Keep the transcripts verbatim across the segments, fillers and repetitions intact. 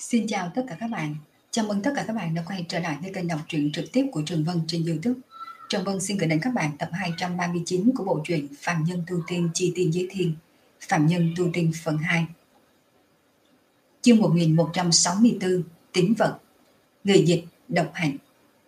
Xin chào tất cả các bạn. Chào mừng tất cả các bạn đã quay trở lại với kênh đọc truyện trực tiếp của Trường Vân trên YouTube. Trường Vân xin gửi đến các bạn tập hai trăm ba mươi chín của bộ truyện Phạm Nhân Tu Tiên Chi Tiên Giới Thiên, Phạm Nhân Tu Tiên phần hai. Chương một nghìn một trăm sáu mươi tư, Tính vật. Người dịch độc hạnh.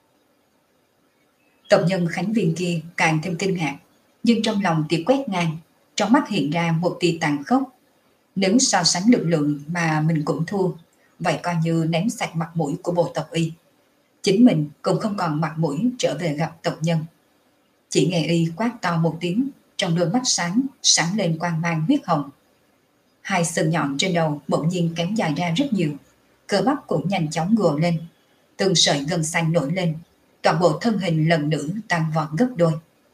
Tộc nhân Khánh Viên kia càng thêm kinh ngạc, nhưng trong lòng thì quét ngang, trong mắt hiện ra một tia tàn khốc. Nếu so sánh lực lượng mà mình cũng thua, vậy coi như ném sạch mặt mũi của bộ tộc Y. Chính mình cũng không còn mặt mũi trở về gặp tộc nhân. Chỉ nghe Y quát to một tiếng, trong đôi mắt sáng sáng lên quang mang huyết hồng. Hai sừng nhọn trên đầu bỗng nhiên kéo dài ra rất nhiều, cơ bắp cũng nhanh chóng gồ lên, từng sợi gân xanh nổi lên, toàn bộ thân hình lần nữa tăng vọt gấp đôi.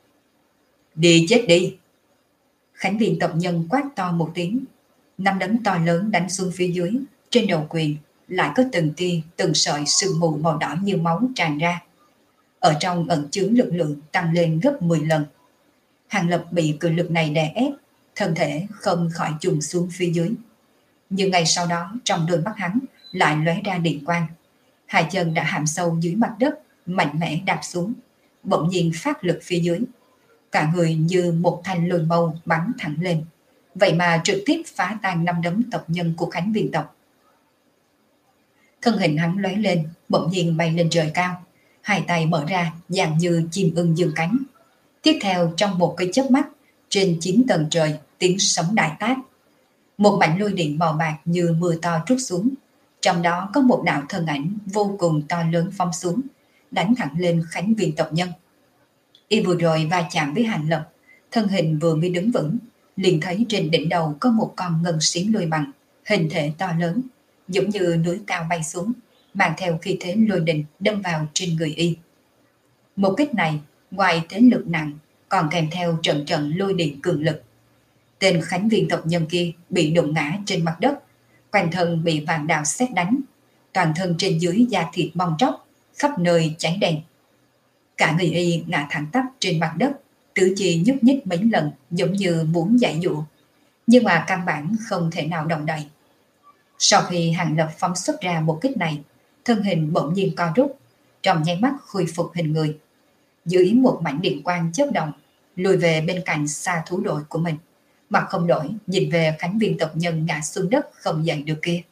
Đi chết đi! Khánh Viên tộc nhân quát to một tiếng, nắm đấm to lớn đánh xuống phía dưới. Trên đầu quyền lại có từng tia từng sợi sương mù màu đỏ như máu tràn ra, ở trong ẩn chứa lực lượng tăng lên gấp mười lần. Hàng Lập bị cự lực này đè ép, thân thể không khỏi trùng xuống phía dưới. Nhưng ngay sau đó trong đôi mắt hắn lại lóe ra điện quang, hai chân đã hãm sâu dưới mặt đất, mạnh mẽ đạp xuống, bỗng nhiên phát lực phía dưới, cả người như một thanh lôi mâu bắn thẳng lên, vậy mà trực tiếp phá tan năm đấm tộc nhân của Khánh Viên tộc. Thân hình hắn lóe lên, bỗng nhiên bay lên trời cao, hai tay mở ra dường như chim ưng dương cánh. Tiếp theo trong một cái chớp mắt, trên chín tầng trời tiếng sấm đại tác, một mảnh lôi điện màu bạc như mưa to trút xuống, trong đó có một đạo thân ảnh vô cùng to lớn phóng xuống, đánh thẳng lên Khánh Viên tộc nhân. Y vừa rồi va chạm với Hàng Lập, thân hình vừa mới đứng vững, liền thấy trên đỉnh đầu có một con ngân xiển lôi bằng, hình thể to lớn, giống như núi cao bay xuống, mang theo khí thế lôi đình đâm vào trên người Y. Một kích này ngoài thế lực nặng còn kèm theo trận trận lôi điện cường lực. Tên Khánh Viên tộc nhân kia bị đụng ngã trên mặt đất, quanh thân bị vạn đạo sét đánh, toàn thân trên dưới da thịt bong tróc, khắp nơi cháy đen. Cả người Y ngã thẳng tắp trên mặt đất, tứ chi nhúc nhích mấy lần giống như muốn giải dụa, nhưng mà căn bản không thể nào động đậy. Sau khi Hàng Lập phóng xuất ra một kích này, thân hình bỗng nhiên co rút, trong nháy mắt khôi phục hình người. Dưới một mảnh điện quang chớp động, lùi về bên cạnh xa thú đội của mình, mặt không đổi nhìn về Khánh Viên tộc nhân ngã xuống đất không dậy được kia.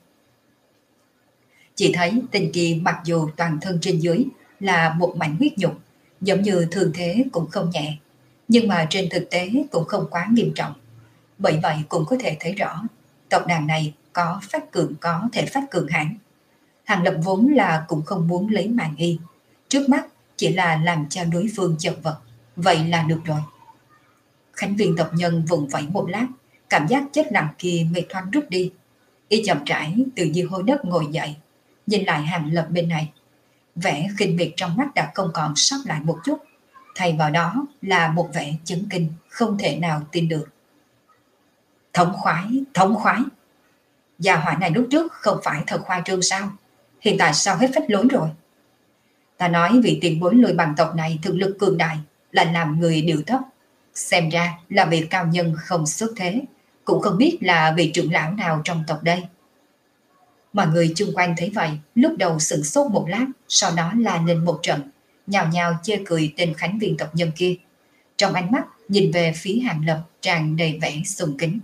Chỉ thấy tên kia mặc dù toàn thân trên dưới là một mảnh huyết nhục, giống như thương thế cũng không nhẹ, nhưng mà trên thực tế cũng không quá nghiêm trọng. Bởi vậy cũng có thể thấy rõ tộc đàn này có phát cường có thể phát cường hãn. Hàng Lập vốn là cũng không muốn lấy mạng Y, trước mắt chỉ là làm cho đối phương chật vật, vậy là được rồi. Khánh Viên tộc nhân vùng vẫy một lát, cảm giác chết lặng kia mệt thoáng rút đi. Y chậm rãi từ dưới hố đất ngồi dậy, nhìn lại Hàng Lập bên này, vẻ khinh miệt trong mắt đã không còn sót lại một chút, thay vào đó là một vẻ chấn kinh không thể nào tin được. Thống khoái, thống khoái. Gia hỏa này lúc trước không phải thật khoa trương sao? Hiện tại sao hết phách lối rồi? Ta nói vị tiền bối lôi bằng tộc này thực lực cường đại, lại làm người điều thấp. Xem ra là vị cao nhân không xuất thế, cũng không biết là vị trưởng lão nào trong tộc đây. Mọi người chung quanh thấy vậy, lúc đầu sửng sốt một lát, sau đó la lên một trận, nhào nhào chê cười tên Khánh Viên tộc nhân kia. Trong ánh mắt nhìn về phía Hàng Lập tràn đầy vẻ sùng kính.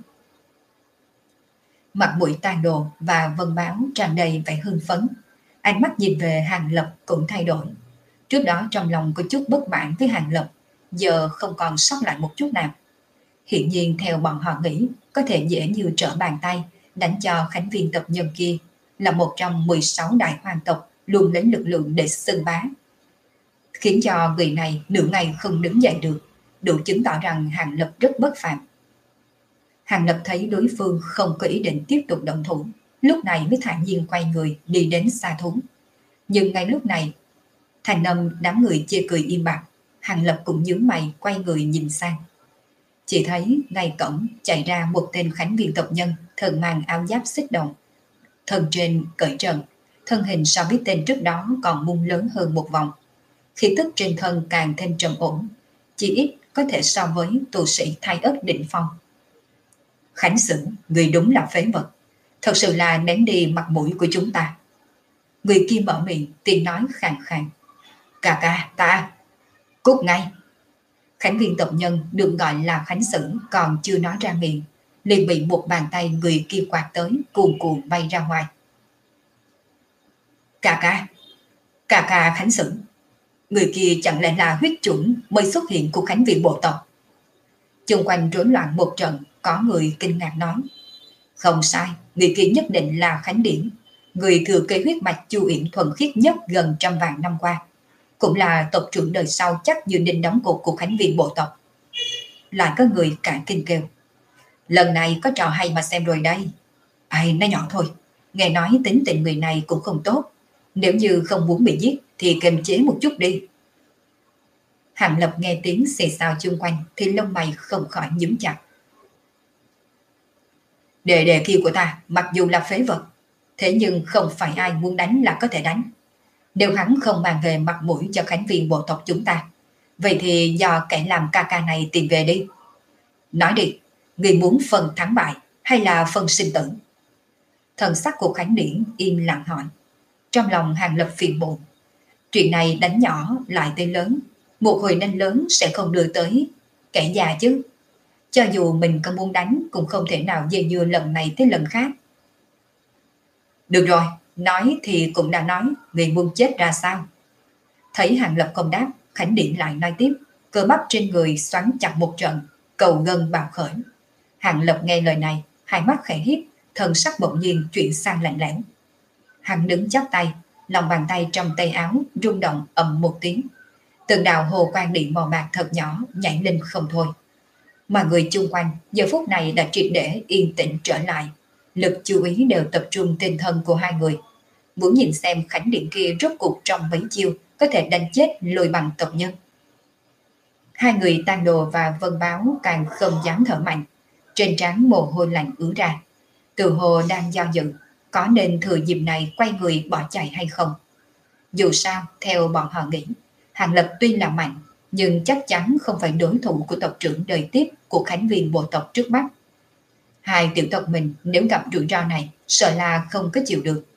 Mặt mũi tàn đồ và Vân Báo tràn đầy vẻ hưng phấn, ánh mắt nhìn về Hàng Lập cũng thay đổi. Trước đó trong lòng có chút bất mãn với Hàng Lập, giờ không còn sót lại một chút nào. Hiện nhiên theo bọn họ nghĩ, có thể dễ như trở bàn tay đánh cho Khánh Viên tộc nhân kia, là một trong mười sáu đại hoàng tộc luôn lấy lực lượng để xưng bá, khiến cho người này nửa ngày không đứng dậy được, đủ chứng tỏ rằng Hàng Lập rất bất phàm. Hàng Lập thấy đối phương không có ý định tiếp tục động thủ, lúc này mới thản nhiên quay người đi đến xa thú. Nhưng ngay lúc này, thành âm đám người chê cười im bặt, Hàng Lập cũng nhướng mày quay người nhìn sang. Chỉ thấy ngay cổng chạy ra một tên Khánh Viên tộc nhân, thân mang áo giáp xích đồng, thân trên cởi trần, thân hình so với tên trước đó còn mung lớn hơn một vòng. Khí tức trên thân càng thêm trầm ổn, chỉ ít có thể so với tu sĩ Thái Ất đỉnh phong. Khánh Sửng, người đúng là phế vật, thật sự là ném đi mặt mũi của chúng ta. Người kia mở miệng, tiếng nói khàn khàn. Ca ca, ta, cút ngay. Khánh viên tộc nhân được gọi là Khánh Sử còn chưa nói ra miệng, liền bị một bàn tay người kia quạt tới, cuồn cuộn bay ra ngoài. Ca ca, ca ca Khánh Sử, người kia chẳng lẽ là huyết chuẩn mới xuất hiện của Khánh viên bộ tộc? Xung quanh rối loạn một trận, có người kinh ngạc nói. Không sai, người kia nhất định là Khánh Điển, người thừa kế huyết mạch Chu Uyển thuần khiết nhất gần trăm vạn năm qua, cũng là tộc trưởng đời sau chắc như đinh đóng cột của Khánh viên bộ tộc. Lại có người cả kinh kêu. Lần này có trò hay mà xem rồi đây. Ai nói nhỏ thôi, nghe nói tính tình người này cũng không tốt, nếu như không muốn bị giết thì kiềm chế một chút đi. Hàng Lập nghe tiếng xì xào chung quanh thì lông mày không khỏi nhíu chặt. Đệ đệ kia của ta mặc dù là phế vật, thế nhưng không phải ai muốn đánh là có thể đánh. Nếu hắn không mang về mặt mũi cho khánh viên bộ tộc chúng ta, vậy thì do kẻ làm ca ca này tìm về đi. Nói đi, người muốn phần thắng bại hay là phần sinh tử? Thần sắc của Khánh Điển im lặng hỏi. Trong lòng Hàng Lập phiền muộn. Chuyện này đánh nhỏ lại tới lớn, một hồi đánh lớn sẽ không đưa tới kẻ già chứ. Cho dù mình có muốn đánh cũng không thể nào dây dưa lần này tới lần khác. Được rồi, nói thì cũng đã nói, người muốn chết ra sao? Thấy Hàng Lập không đáp, Khánh Điển lại nói tiếp, cơ bắp trên người xoắn chặt một trận, cầu gân bạo khởi. Hàng Lập nghe lời này, hai mắt khẽ híp, thần sắc bỗng nhiên chuyển sang lạnh lẽo. Hắn đứng chắp tay, lòng bàn tay trong tay áo rung động ầm một tiếng. Từng đạo hồ quang điện màu bạc thật nhỏ nhảy lên không thôi. Mà người chung quanh giờ phút này đã triệt để yên tĩnh trở lại. Lực chú ý đều tập trung tinh thần của hai người. Muốn nhìn xem Khánh Điện kia rốt cuộc trong mấy chiêu có thể đánh chết lùi bằng tộc nhân. Hai người Tang Đồ và Vân Báo càng không dám thở mạnh. Trên trán mồ hôi lạnh ứa ra. Từ hồ đang do dự, có nên thừa dịp này quay người bỏ chạy hay không? Dù sao, theo bọn họ nghĩ, Hàng Lập tuy là mạnh, nhưng chắc chắn không phải đối thủ của tộc trưởng đời tiếp của khánh viên bộ tộc trước mắt. Hai tiểu tộc mình nếu gặp rủi ro này, sợ là không có chịu được.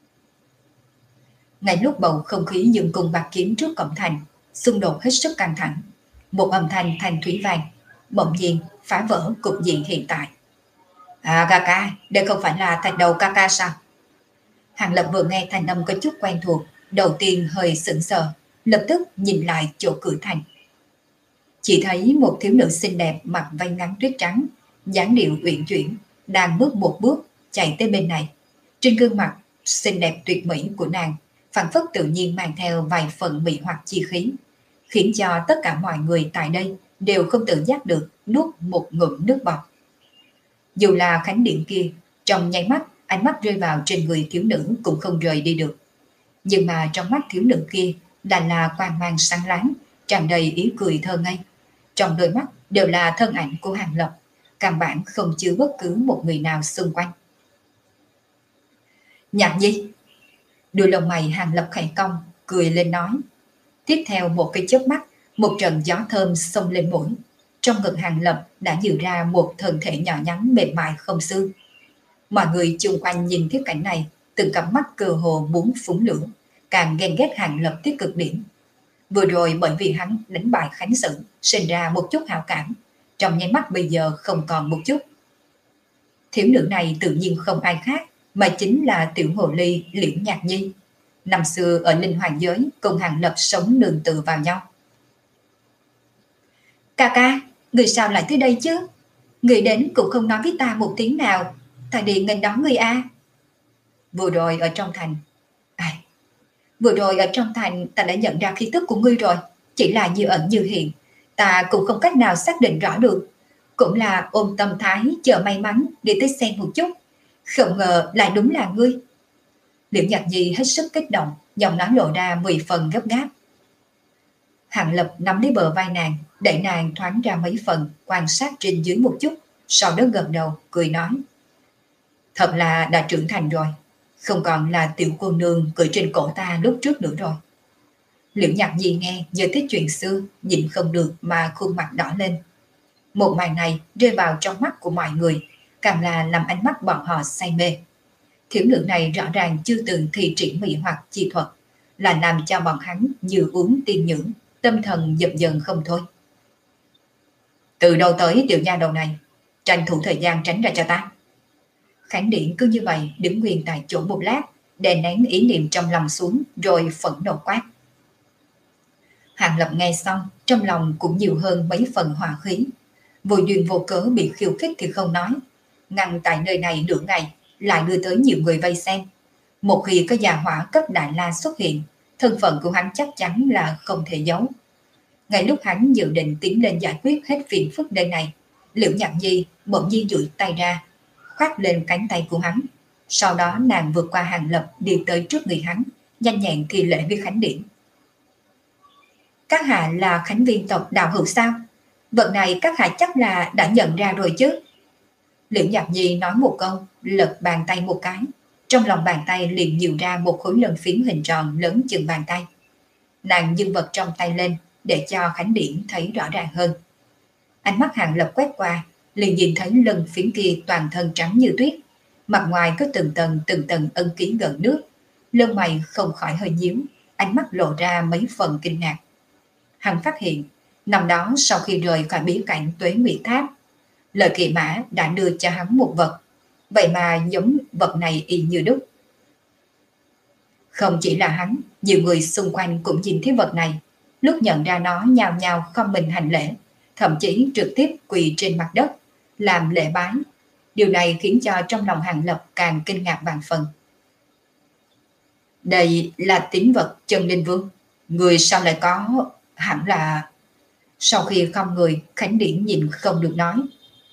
Ngay lúc bầu không khí dương cung bạc kiếm trước cổng thành, xung đột hết sức căng thẳng. Một âm thanh thanh thủy vàng, bỗng nhiên phá vỡ cục diện hiện tại. À ca ca, đây không phải là thạch đầu ca ca sao? Hàng Lập vừa nghe thanh âm có chút quen thuộc, đầu tiên hơi sững sờ, lập tức nhìn lại chỗ cửa thành. Chỉ thấy một thiếu nữ xinh đẹp mặc váy ngắn tuyết trắng, dáng điệu uyển chuyển, đang bước một bước chạy tới bên này. Trên gương mặt xinh đẹp tuyệt mỹ của nàng, phảng phất tự nhiên mang theo vài phần mỹ hoặc chi khí, khiến cho tất cả mọi người tại đây đều không tự giác được nuốt một ngụm nước bọt. Dù là Khánh Điện kia, trong nháy mắt ánh mắt rơi vào trên người thiếu nữ cũng không rời đi được. Nhưng mà trong mắt thiếu nữ kia là là quang mang sáng láng, tràn đầy ý cười thơ ngây. Trong đôi mắt đều là thân ảnh của Hàng Lập, căn bản không chứa bất cứ một người nào xung quanh. Nhạc Nhi. Đôi lông mày Hàng Lập khẽ cong, cười lên nói. Tiếp theo một cái chớp mắt, một trận gió thơm xông lên mũi. Trong ngực Hàng Lập đã dự ra một thân thể nhỏ nhắn mềm mại không xương. Mọi người chung quanh nhìn thấy cảnh này, từng cặp mắt cơ hồ muốn phúng lửa, càng ghen ghét Hàng Lập tới cực điểm. Vừa rồi bởi vì hắn đánh bại Khánh Sử, sinh ra một chút hảo cảm, trong nháy mắt bây giờ không còn một chút. Thiếu nữ này tự nhiên không ai khác, mà chính là tiểu hồ ly Liễu Nhạc Nhi. Năm xưa ở Linh Hoàng giới cùng Hàng Lập sống nương tựa vào nhau. Ca ca, người sao lại tới đây chứ? Người đến cũng không nói với ta một tiếng nào, ta đi nghênh đón người a. Vừa rồi ở trong thành, à, vừa rồi ở trong thành ta đã nhận ra khí tức của ngươi rồi, chỉ là như ẩn như hiện, ta cũng không cách nào xác định rõ được. Cũng là ôm tâm thái chờ may mắn để tới xem một chút, không ngờ lại đúng là ngươi. Liễu Nhạc Nhi hết sức kích động, giọng nói lộ ra mười phần gấp gáp. Hàng Lập nắm lấy bờ vai nàng, đẩy nàng thoáng ra mấy phần, quan sát trên dưới một chút, sau đó gật đầu, cười nói. Thật là đã trưởng thành rồi, không còn là tiểu cô nương cười trên cổ ta lúc trước nữa rồi. Liễu Nhạc Nhi nghe nhớ tới chuyện xưa, nhịn không được mà khuôn mặt đỏ lên. Một màn này rơi vào trong mắt của mọi người, càng là làm ánh mắt bọn họ say mê. Thiếu nữ này rõ ràng chưa từng thi triển mị hoặc chi thuật, là làm cho bọn hắn như uống tiên nhưỡng, tâm thần dập dần không thôi. Từ đâu tới tiểu nha đầu này, tranh thủ thời gian tránh ra cho ta. Khánh Điển cứ như vậy đứng nguyên tại chỗ một lát, đè nén ý niệm trong lòng xuống rồi phẫn nộ quát. Hàng Lập nghe xong, trong lòng cũng nhiều hơn mấy phần hỏa khí. Vô duyên vô cớ bị khiêu khích thì không nói, ngăn tại nơi này nửa ngày lại đưa tới nhiều người vây xem. Một khi có già hỏa cấp đại la xuất hiện, thân phận của hắn chắc chắn là không thể giấu. Ngay lúc hắn dự định tiến lên giải quyết hết phiền phức đây này, Liễu Nhạc Nhi bỗng nhiên duỗi tay ra, khoác lên cánh tay của hắn. Sau đó nàng vượt qua Hàng Lập đi tới trước người hắn, nhanh nhẹn thi lễ với Khánh Điển. Các hạ là Khánh viên tộc Đạo Hữu sao? Vật này các hạ chắc là đã nhận ra rồi chứ? Liễu Nhạc Nhi nói một câu, lật bàn tay một cái. Trong lòng bàn tay liền nhiều ra một khối lân phiến hình tròn lớn chừng bàn tay. Nàng dâng vật trong tay lên để cho Khánh Điển thấy rõ ràng hơn. Ánh mắt Hàng Lập quét qua, liền nhìn thấy lân phiến kia toàn thân trắng như tuyết, mặt ngoài có từng tầng từng tầng ân ký gần nước. Lông mày không khỏi hơi nhíu, ánh mắt lộ ra mấy phần kinh ngạc. Hắn phát hiện, năm đó sau khi rời khỏi bí cảnh Tuế Nguyệt Tháp, Lời Kỳ Mã đã đưa cho hắn một vật, vậy mà giống vật này y như đúc. Không chỉ là hắn, nhiều người xung quanh cũng nhìn thấy vật này, lúc nhận ra nó nhao nhao không mình hành lễ, thậm chí trực tiếp quỳ trên mặt đất, làm lễ bái. Điều này khiến cho trong lòng Hàng Lập càng kinh ngạc vạn phần. Đây là tín vật Chân Linh Vương, người sao lại có, hẳn là... Sau khi không người, Khánh Điển nhìn không được nói.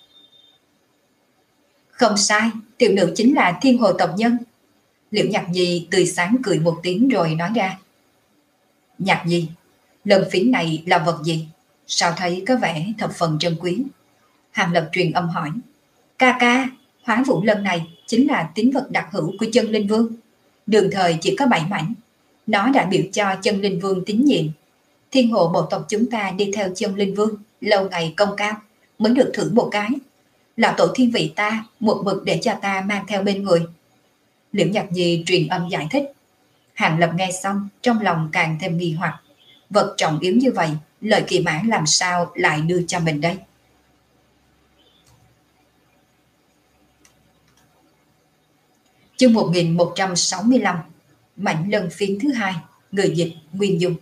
Không sai, tiểu nữ chính là Thiên Hồ tộc nhân. Liễu Nhạc Nhi tươi sáng cười một tiếng rồi nói ra. Nhạc Nhi, lân phiến này là vật gì? Sao thấy có vẻ thập phần trân quý? Hàng Lập truyền âm hỏi. Ca ca, Hóa Vũ Lân này chính là tín vật đặc hữu của Chân Linh Vương. Đường thời chỉ có bảy mảnh. Nó đã biểu cho Chân Linh Vương tín nhiệm. Thiên Hồ bộ tộc chúng ta đi theo Chân Linh Vương lâu ngày công cao mới được thử một cái. Là tổ thiên vị ta một mực để cho ta mang theo bên người. Liễu Nhạc Nhi truyền âm giải thích. Hàng Lập nghe xong trong lòng càng thêm nghi hoặc. Vật trọng yếu như vậy, Lời Kỳ Mã làm sao lại đưa cho mình đây? Chương một nghìn một trăm sáu mươi lăm, mảnh lân phiến thứ hai, người dịch Nguyên Dung.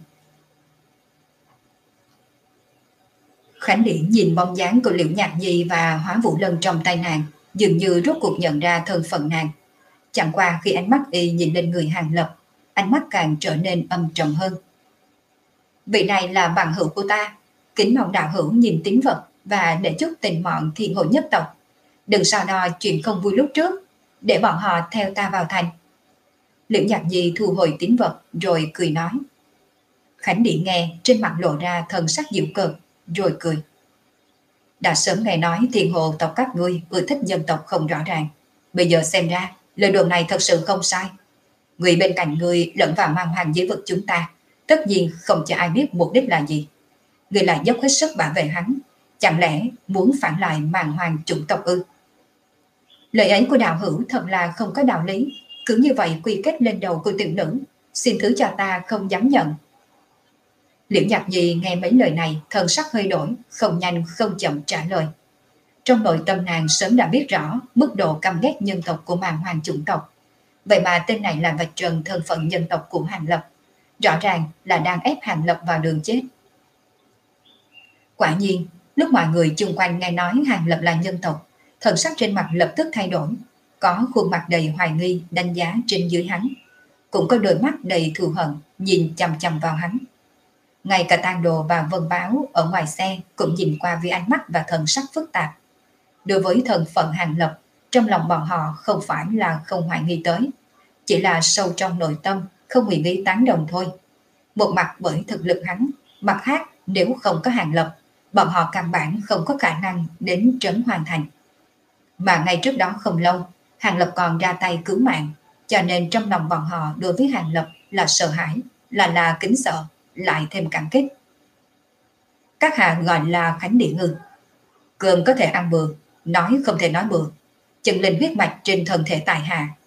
Khánh Điển nhìn bóng dáng của Liễu Nhạc Nhi và Hóa Vũ Lân trong tay nàng, dường như rốt cuộc nhận ra thân phận nàng. Chẳng qua khi ánh mắt y nhìn lên người Hàng Lập, ánh mắt càng trở nên âm trầm hơn. Vị này là bằng hữu của ta, kính mong đạo hữu nhìn tín vật và để chúc tình mọn Thiên Hồ nhất tộc. Đừng sao đo chuyện không vui lúc trước, để bọn họ theo ta vào thành. Liễu Nhạc Nhi thu hồi tín vật rồi cười nói. Khánh Điển nghe trên mặt lộ ra thần sắc giễu cợt, rồi cười. Đã sớm nghe nói Thiên Hồ tộc các ngươi ưa thích dân tộc không rõ ràng. Bây giờ xem ra lời đồn này thật sự không sai. Người bên cạnh ngươi lẫn vào mang hoàng giới vực chúng ta, tất nhiên không cho ai biết mục đích là gì. Ngươi lại dốc hết sức bảo vệ hắn, chẳng lẽ muốn phản lại màn hoàng chủng tộc ư? Lời ấy của đạo hữu thật là không có đạo lý. Cứ như vậy quy kết lên đầu của tiểu nữ, xin thứ cho ta không dám nhận. Liễu Nhạc Nhi nghe mấy lời này, thần sắc hơi đổi, không nhanh không chậm trả lời. Trong nội tâm nàng sớm đã biết rõ mức độ căm ghét nhân tộc của màn hoàng chủng tộc. Vậy mà tên này là vạch trần thân phận nhân tộc của Hàng Lập, rõ ràng là đang ép Hàng Lập vào đường chết. Quả nhiên, lúc mọi người chung quanh nghe nói Hàng Lập là nhân tộc, thần sắc trên mặt lập tức thay đổi, có khuôn mặt đầy hoài nghi đánh giá trên dưới hắn, cũng có đôi mắt đầy thù hận nhìn chằm chằm vào hắn. Ngay cả Tang Đồ và Vân Báo ở ngoài xe cũng nhìn qua với ánh mắt và thần sắc phức tạp. Đối với thân phận Hàng Lập, trong lòng bọn họ không phải là không hoài nghi tới, chỉ là sâu trong nội tâm không hề nghĩ tán đồng thôi. Một mặt bởi thực lực hắn, mặt khác nếu không có Hàng Lập, bọn họ căn bản không có khả năng đến trấn Hoàn Thành. Mà ngay trước đó không lâu, Hàng Lập còn ra tay cứu mạng, cho nên trong lòng bọn họ đối với Hàng Lập là sợ hãi, là là kính sợ, lại thêm cảm kích. Các hạ gọi là Khánh Điển ư? Cơm có thể ăn bừa, nói không thể nói bừa. Chân linh huyết mạch trên thân thể tài hạ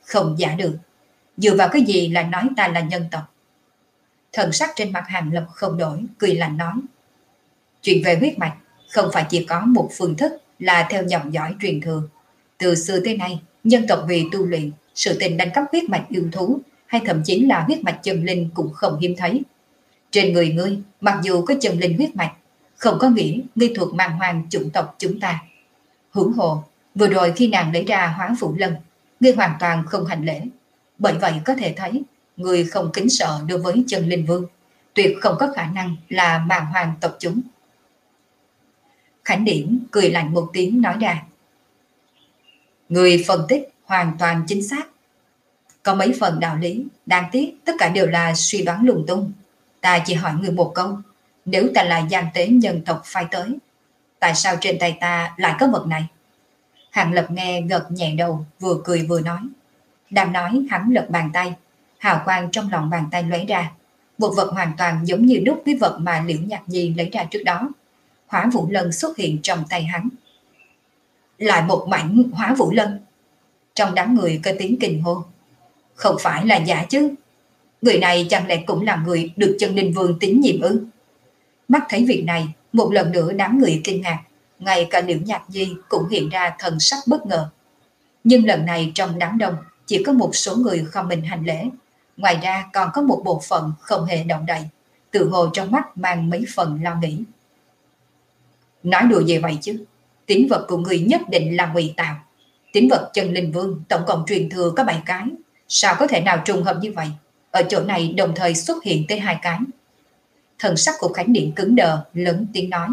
Không giả được. Dựa vào cái gì là nói ta là nhân tộc? Thần sắc trên mặt Hàng Lập không đổi, cười lạnh nói. Chuyện về huyết mạch không phải chỉ có một phương thức là theo dòng dõi truyền thừa. Từ xưa tới nay, nhân tộc vì tu luyện, sự tình đánh cắp huyết mạch yêu thú hay thậm chí là huyết mạch chân linh cũng không hiếm thấy. Trên người ngươi, mặc dù có chân linh huyết mạch, không có nghĩa ngươi thuộc màng hoàng chủng tộc chúng ta. Hưởng hồ, vừa rồi khi nàng lấy ra Hóa Vũ Lân, ngươi hoàn toàn không hành lễ. Bởi vậy có thể thấy, ngươi không kính sợ đối với chân linh vương, tuyệt không có khả năng là màng hoàng tộc chúng. Khánh Điển cười lạnh một tiếng nói ra. Người phân tích hoàn toàn chính xác. Có mấy phần đạo lý, đáng tiếc tất cả đều là suy đoán lung tung. Ta chỉ hỏi người một câu, nếu ta là gian tế nhân tộc phái tới, tại sao trên tay ta lại có vật này? Hàng Lập nghe gật nhẹ đầu, vừa cười vừa nói. Đang nói hắn lật bàn tay, hào quang trong lòng bàn tay lóe ra. Một vật hoàn toàn giống như đúc với vật mà Liễu Nhạc Nhi lấy ra trước đó. Hóa Vũ Lân xuất hiện trong tay hắn. Lại một mảnh Hóa Vũ Lân. Trong đám người có tiếng kinh hô. Không phải là giả chứ? Người này chẳng lẽ cũng là người được chân linh vương tín nhiệm ư? Mắt thấy việc này, một lần nữa đám người kinh ngạc. Ngay cả Liễu Nhạc Nhi cũng hiện ra thần sắc bất ngờ. Nhưng lần này trong đám đông chỉ có một số người không mình hành lễ. Ngoài ra còn có một bộ phận không hề động đậy, tự hồ trong mắt mang mấy phần lo nghĩ. Nói đùa gì vậy chứ? Tín vật của người nhất định là ngụy tạo. Tín vật chân linh vương tổng cộng truyền thừa có bảy cái. Sao có thể nào trùng hợp như vậy? Ở chỗ này đồng thời xuất hiện tới hai cái. Thần sắc của Khánh Điện cứng đờ, lớn tiếng nói.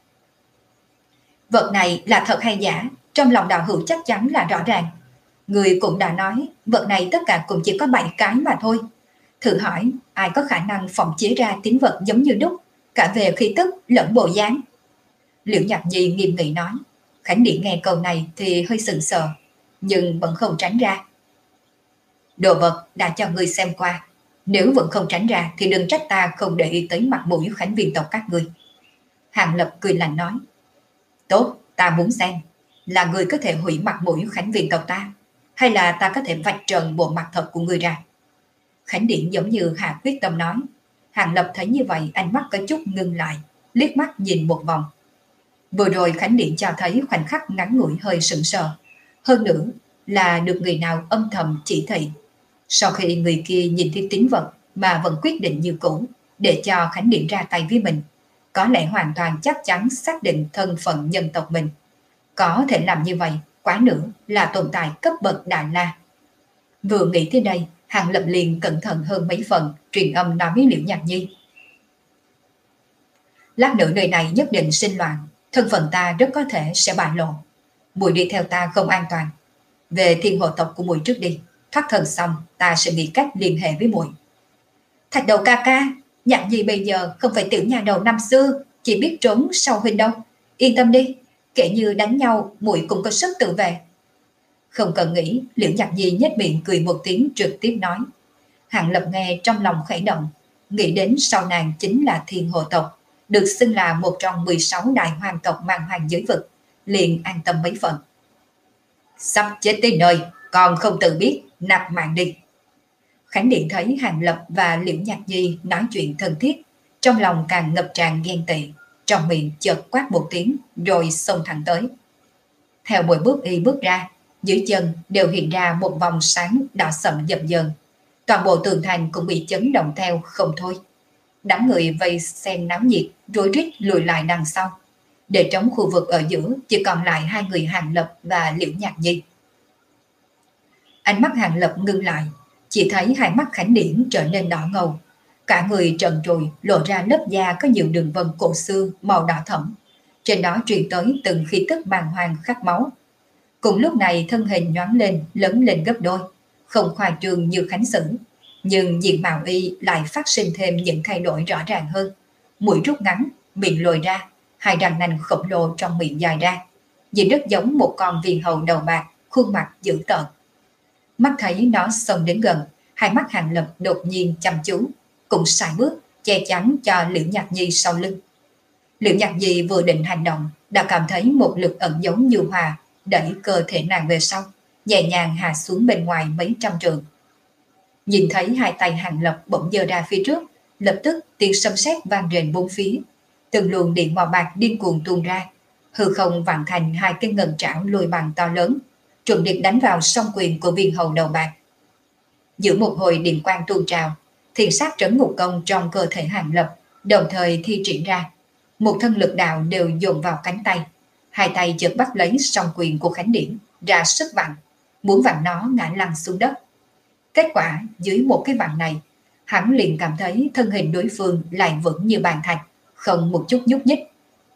Vật này là thật hay giả? Trong lòng đạo hữu chắc chắn là rõ ràng. Người cũng đã nói, vật này tất cả cũng chỉ có bảy cái mà thôi. Thử hỏi, ai có khả năng phòng chế ra tín vật giống như đúc, cả về khí tức lẫn bộ dáng? Liễu Nhạc Nhi nghiêm nghị nói. Khánh Điện nghe câu này thì hơi sừng sờ, nhưng vẫn không tránh ra. Đồ vật đã cho người xem qua, nếu vẫn không tránh ra thì đừng trách ta không để ý tới mặt mũi Khánh viên tộc các người. Hàng Lập cười lạnh nói. Tốt, ta muốn xem, là người có thể hủy mặt mũi Khánh viên tộc ta, hay là ta có thể vạch trần bộ mặt thật của người ra? Khánh Điện giống như hạ quyết tâm nói. Hàng Lập thấy như vậy, ánh mắt có chút ngưng lại, liếc mắt nhìn một vòng. Vừa rồi Khánh Điện cho thấy khoảnh khắc ngắn ngủi hơi sững sờ, hơn nữa là được người nào âm thầm chỉ thị. Sau khi người kia nhìn thấy tín vật mà vẫn quyết định như cũ, để cho Khánh Điện ra tay với mình, có lẽ hoàn toàn chắc chắn xác định thân phận nhân tộc mình. Có thể làm như vậy, quá nữa là tồn tại cấp bậc Đại La. Vừa nghĩ tới đây, Hàng Lập liền cẩn thận hơn mấy phần, truyền âm nói với Liễu Nhạc Nhi. Lát nữa nơi này nhất định sinh loạn, thân phận ta rất có thể sẽ bại lộ. Muội đi theo ta không an toàn. Về thiên hộ tộc của muội trước đi, thoát thần xong ta sẽ nghĩ cách liên hệ với muội. Thạch đầu ca ca, Nhạc Nhi bây giờ không phải tiểu nhà đầu năm xưa, chỉ biết trốn sau huynh đâu. Yên tâm đi, kể như đánh nhau muội cũng có sức tự vệ. Không cần nghĩ, Liễu Nhạc Nhi nhếch miệng cười một tiếng trực tiếp nói. Hàng Lập nghe trong lòng khẽ động, nghĩ đến sau nàng chính là thiên hộ tộc, được xưng là một trong mười sáu đại hoàng tộc mang hoàng giới vực, liền an tâm mấy phần. Sắp chết tới nơi, còn không tự biết, nạp mạng đi. Khánh Điện thấy Hàng Lập và Liễu Nhạc Nhi nói chuyện thân thiết, trong lòng càng ngập tràn ghen tị, trong miệng chợt quát một tiếng rồi xông thẳng tới. Theo mỗi bước y bước ra, dưới chân đều hiện ra một vòng sáng đỏ sậm dập dờn. Toàn bộ tường thành cũng bị chấn động theo không thôi. Đám người vây xem náo nhiệt, rối rít lùi lại đằng sau. Để trống khu vực ở giữa chỉ còn lại hai người Hàng Lập và Liễu Nhạc Nhi. Ánh mắt Hàng Lập ngưng lại, chỉ thấy hai mắt Khánh Điển trở nên đỏ ngầu. Cả người trần trụi lộ ra lớp da có nhiều đường vân cổ xương màu đỏ thẫm. Trên đó truyền tới từng khí tức bàng hoàng khát máu. Cùng lúc này thân hình nhoáng lên, lớn lên gấp đôi, không khoa trương như Khánh Sử, nhưng diện mạo y lại phát sinh thêm những thay đổi rõ ràng hơn. Mũi rút ngắn, miệng lồi ra, hai răng nanh khổng lồ trong miệng dài ra, nhìn rất giống một con viên hầu đầu bạc, khuôn mặt dữ tợn. Mắt thấy nó xông đến gần, hai mắt Hàng Lập đột nhiên chăm chú, cùng sải bước che chắn cho Liễu Nhạc Nhi sau lưng. Liễu Nhạc Nhi vừa định hành động đã cảm thấy một lực ẩn giống như hòa đẩy cơ thể nàng về sau, nhẹ nhàng hạ xuống bên ngoài mấy trăm trượng. Nhìn thấy hai tay Hàng Lập bỗng giơ ra phía trước, lập tức tiếng sấm sét vang rền bốn phía, từng luồng điện màu bạc điên cuồng tuôn ra, hư không vặn thành hai cái ngân trảo lôi bằng to lớn, trùng điệp đánh vào song quyền của viên hầu đầu bạc. Giữa một hồi điện quang tuôn trào, thiền sát trấn ngục công trong cơ thể Hàng Lập đồng thời thi triển ra, một thân lực đạo đều dồn vào cánh tay, hai tay chợt bắt lấy song quyền của Khánh Điển ra sức vặn, muốn vặn nó ngã lăn xuống đất. Kết quả dưới một cái vặn này, hắn liền cảm thấy thân hình đối phương lại vững như bàn thạch, không một chút nhúc nhích.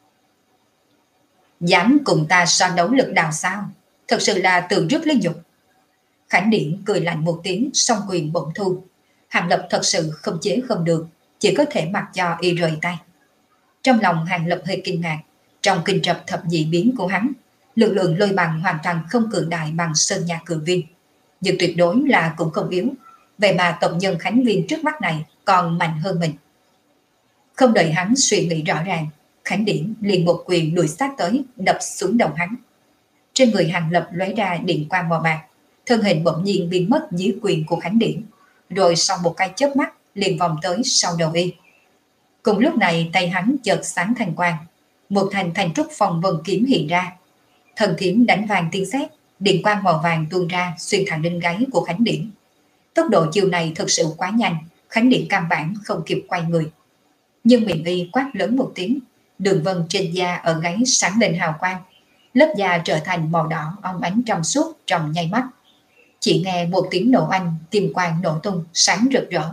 Dám cùng ta so đấu lực đạo sao? Thật sự là tự rước lấy nhục. Khánh Điển cười lạnh một tiếng, song quyền bỗng thu. Hàng Lập thật sự không chế không được, chỉ có thể mặc cho y rời tay. Trong lòng Hàng Lập hơi kinh ngạc, trong kinh trập thập nhị biến của hắn, lực lượng lôi bằng hoàn toàn không cường đại bằng sơn nhạc cử viên, nhưng tuyệt đối là cũng không yếu. Vậy mà tộc nhân Khánh Viên trước mắt này còn mạnh hơn mình. Không đợi hắn suy nghĩ rõ ràng, Khánh Điển liền một quyền đuổi sát tới, đập xuống đầu hắn. Trên người Hàng Lập lóe ra điện quang màu bạc, thân hình bỗng nhiên biến mất dưới quyền của Khánh Điển, rồi sau một cái chớp mắt liền vòng tới sau đầu y. Cùng lúc này tay hắn chợt sáng thành quang, một thành thành trúc phong vân kiếm hiện ra, thần kiếm đánh vàng tiếng sét, điện quang màu vàng tuôn ra xuyên thẳng lên gáy của Khánh Điển. Tốc độ chiều này thực sự quá nhanh, Khánh Điển căn bản không kịp quay người. Nhưng miệng y quát lớn một tiếng, đường vân trên da ở gáy sáng lên hào quang, lớp da trở thành màu đỏ óng ánh trong suốt trong nháy mắt. Chỉ nghe một tiếng nổ oanh, kim quang nổ tung sáng rực rỡ.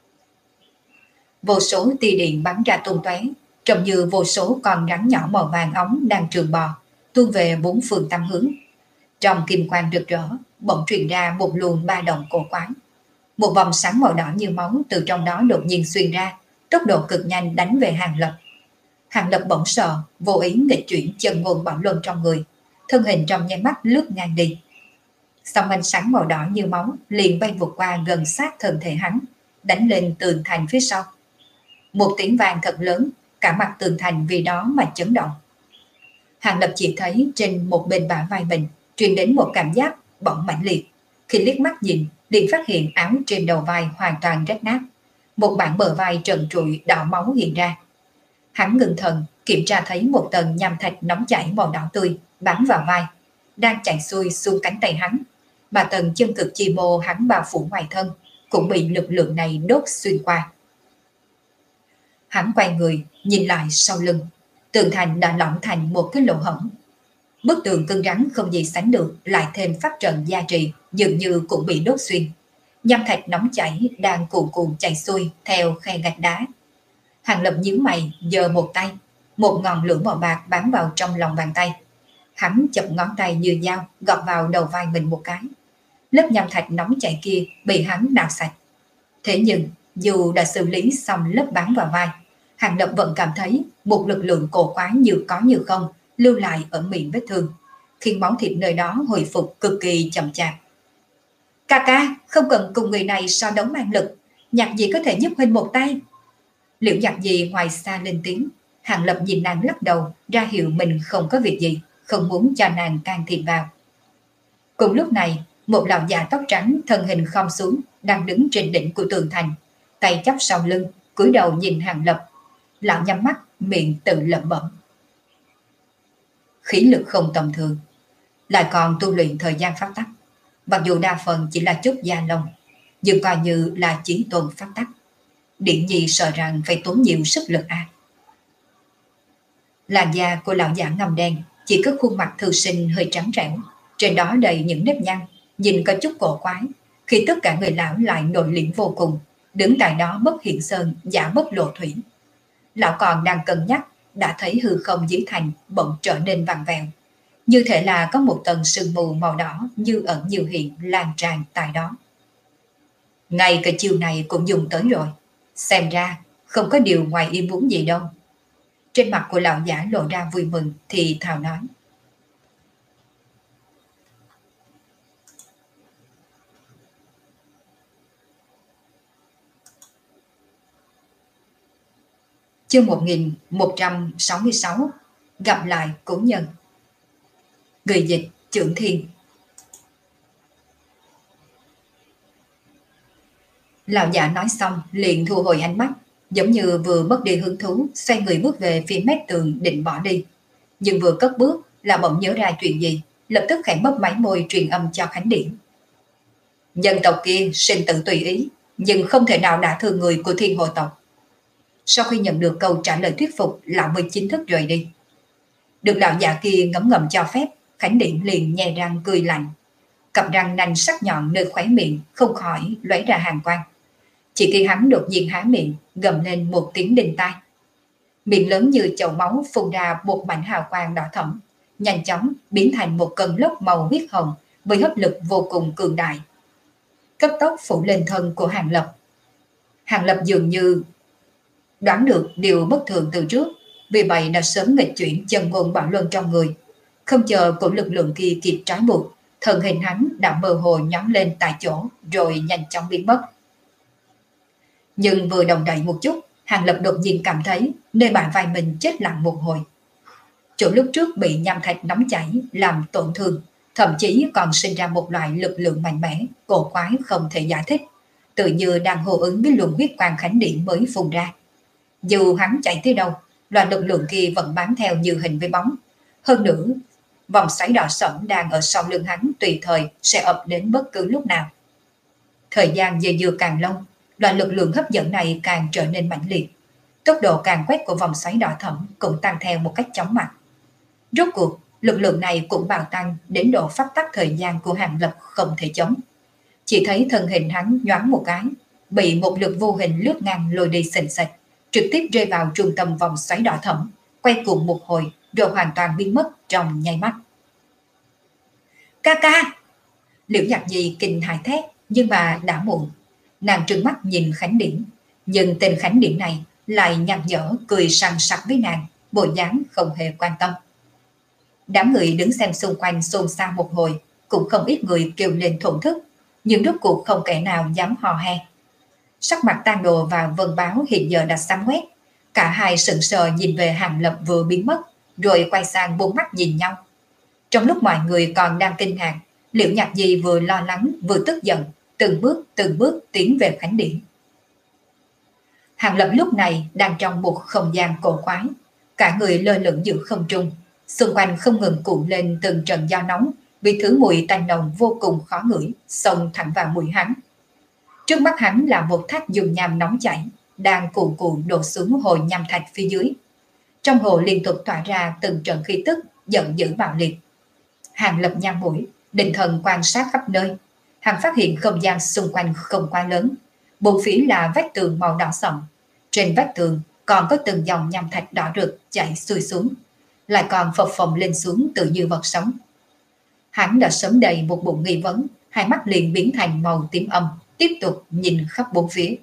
Vô số tia điện bắn ra tung tóe, trông như vô số con rắn nhỏ màu vàng óng đang trường bò, tuôn về bốn phương tám hướng. Trong kim quang rực rỡ, bỗng truyền ra một luồng ba động cổ quái. Một vòng sáng màu đỏ như máu từ trong đó đột nhiên xuyên ra, tốc độ cực nhanh đánh về Hàng Lập. Hàng Lập bỗng sợ, vô ý nghịch chuyển chân ngôn bảo luân trong người, thân hình trong nháy mắt lướt ngang đi. Song ánh sáng màu đỏ như máu liền bay vụt qua gần sát thân thể hắn, đánh lên tường thành phía sau. Một tiếng vang thật lớn, cả mặt tường thành vì đó mà chấn động. Hàng Lập chỉ thấy trên một bên bả vai mình truyền đến một cảm giác bỏng mãnh liệt. Khi liếc mắt nhìn, liền phát hiện áo trên đầu vai hoàn toàn rách nát, một bản bờ vai trần trụi đỏ máu hiện ra. Hắn ngừng thần, kiểm tra thấy một tầng nham thạch nóng chảy màu đỏ tươi bám vào vai, đang chảy xuôi xuống cánh tay hắn, mà tầng chân cực chi mô hắn bao phủ ngoài thân cũng bị lực lượng này đốt xuyên qua. Hắn quay người nhìn lại sau lưng, tường thành đã lõm thành một cái lỗ hổng. Bức tường cứng rắn không gì sánh được, lại thêm pháp trận gia trì, dường như cũng bị đốt xuyên. Nham thạch nóng chảy đang cuồn cuộn chảy xuôi theo khe gạch đá. Hàng Lập nhíu mày, giơ một tay, một ngọn lửa màu bạc bám vào trong lòng bàn tay. Hắn chập ngón tay như dao gọt vào đầu vai mình một cái. Lớp nham thạch nóng chảy kia bị hắn đào sạch. Thế nhưng dù đã xử lý xong lớp bám vào vai, Hàng Lập vẫn cảm thấy một lực lượng cổ quái như có như không lưu lại ở miệng vết thương, khiến máu thịt nơi đó hồi phục cực kỳ chậm chạp. Ca ca, không cần cùng người này so đấu mang lực, Nhạc Dì có thể giúp huynh một tay. Liễu Nhạc Dì ngoài xa lên tiếng. Hàng Lập nhìn nàng lắc đầu, ra hiệu mình không có việc gì, không muốn cho nàng can thiệp vào. Cùng lúc này, một lão già tóc trắng thân hình khom xuống, đang đứng trên đỉnh của tường thành, tay chắp sau lưng, cúi đầu nhìn Hàng Lập. Lão nhắm mắt, miệng tự lẩm bẩm. Khí lực không tầm thường, lại còn tu luyện thời gian pháp tắc. Mặc dù đa phần chỉ là chút da lông, nhưng coi như là chí tôn pháp tắc. Điện Nhi sợ rằng phải tốn nhiều sức lực a. À. Làn da của lão giả ngăm đen, chỉ có khuôn mặt thư sinh hơi trắng trẻo, trên đó đầy những nếp nhăn, nhìn có chút cổ quái, khi tất cả người lão lại nội liễm vô cùng, đứng tại đó bất hiện sơn, giả bất lộ thủy. Lão còn đang cân nhắc, đã thấy hư không dưới thành bỗng trở nên vặn vẹo, như thể là có một tầng sương mù màu đỏ như ẩn như hiện lan tràn tại đó. Ngay cả chiều này cũng dùng tới rồi, xem ra không có điều ngoài ý muốn gì đâu. Trên mặt của lão giả lộ ra vui mừng thì thào nói. Chương một nghìn một trăm sáu mươi sáu, gặp lại cố nhân. Người dịch Chưởng Thiên. Lão giả nói xong liền thu hồi ánh mắt, giống như vừa mất đi hứng thú, xoay người bước về phía mép tường định bỏ đi. Nhưng vừa cất bước là bỗng nhớ ra chuyện gì, lập tức khẽ mấp máy môi truyền âm cho Khánh Điển. Nhân tộc kia sinh tử tùy ý, nhưng không thể nào đả thương người của Thiên Hồ tộc. Sau khi nhận được câu trả lời thuyết phục, lão mới chính thức rời đi. Được lão già kia ngấm ngầm cho phép, Khánh Điển liền nhe răng cười lạnh. Cặp răng nanh sắc nhọn nơi khóe miệng không khỏi lóe ra hàn quang. Chỉ khi hắn đột nhiên há miệng, gầm lên một tiếng đinh tai. Miệng lớn như chậu máu phun ra một mảnh hào quang đỏ thẫm, nhanh chóng biến thành một cơn lốc màu huyết hồng với hấp lực vô cùng cường đại. Cấp tốc phủ lên thân của Hàng Lập. Hàng Lập dường như đoán được điều bất thường từ trước, vì vậy đã sớm nghịch chuyển chân ngôn bảo luân trong người. Không chờ của lực lượng kia kịp trói buộc, thân hình hắn đã mơ hồ nhón lên tại chỗ rồi nhanh chóng biến mất. Nhưng vừa động đậy một chút, Hàng Lập đột nhiên cảm thấy nơi bả vai mình chết lặng một hồi. Chỗ lúc trước bị nham thạch nóng chảy làm tổn thương, thậm chí còn sinh ra một loại lực lượng mạnh mẽ, cổ quái không thể giải thích, tự như đang hô ứng với luồng huyết quang Khánh Điển mới phun ra. Dù hắn chạy tới đâu, loại lực lượng kia vẫn bám theo như hình với bóng. Hơn nữa, vòng xoáy đỏ sẫm đang ở sau lưng hắn tùy thời sẽ ập đến bất cứ lúc nào. Thời gian dây dưa càng lâu, loại lực lượng hấp dẫn này càng trở nên mãnh liệt. Tốc độ càng quét của vòng xoáy đỏ thẫm cũng tăng theo một cách chóng mặt. Rốt cuộc, lực lượng này cũng bạo tăng đến độ pháp tắc thời gian của Hàng Lập không thể chống. Chỉ thấy thân hình hắn nhoáng một cái, bị một lực vô hình lướt ngang lôi đi sình sạch, trực tiếp rơi vào trung tâm vòng xoáy đỏ thẫm, quay cuồng một hồi rồi hoàn toàn biến mất trong nháy mắt. Ca ca! Liễu Nhạc Nhi kinh hãi thét, nhưng mà đã muộn. Nàng trừng mắt nhìn Khánh Điển, nhưng tên Khánh Điển này lại nhạt nhở cười sằng sặc với nàng, bộ dáng không hề quan tâm. Đám người đứng xem xung quanh xôn xao một hồi, cũng không ít người kêu lên thổn thức, nhưng rốt cuộc không kẻ nào dám hò he. Sắc mặt Tang Đồ và Vân Báo hiện giờ đã xám quét, cả hai sững sờ nhìn về Hàng Lập vừa biến mất, rồi quay sang bốn mắt nhìn nhau. Trong lúc mọi người còn đang kinh ngạc, Liễu Nhạc Nhi vừa lo lắng vừa tức giận, từng bước từng bước tiến về Khánh Điển. Hàng Lập lúc này đang trong một không gian cổ quái, cả người lơ lửng giữa không trung, xung quanh không ngừng cuộn lên từng trận gió nóng, vì thứ mùi tanh nồng vô cùng khó ngửi, xông thẳng vào mũi hắn. Trước mắt hắn là một thác dung nham nóng chảy, đang cuồn cuộn đổ xuống hồ nham thạch phía dưới. Trong hồ liên tục tỏa ra từng trận khí tức giận dữ bạo liệt. Hàng Lập nhăn mũi, định thần quan sát khắp nơi. Hắn phát hiện không gian xung quanh không quá lớn, bốn phía là vách tường màu đỏ sậm. Trên vách tường còn có từng dòng nham thạch đỏ rực chảy xuôi xuống, lại còn phập phồng lên xuống tự như vật sống. Hắn đã sớm đầy một bụng nghi vấn, hai mắt liền biến thành màu tím âm, tiếp tục nhìn khắp bốn phía.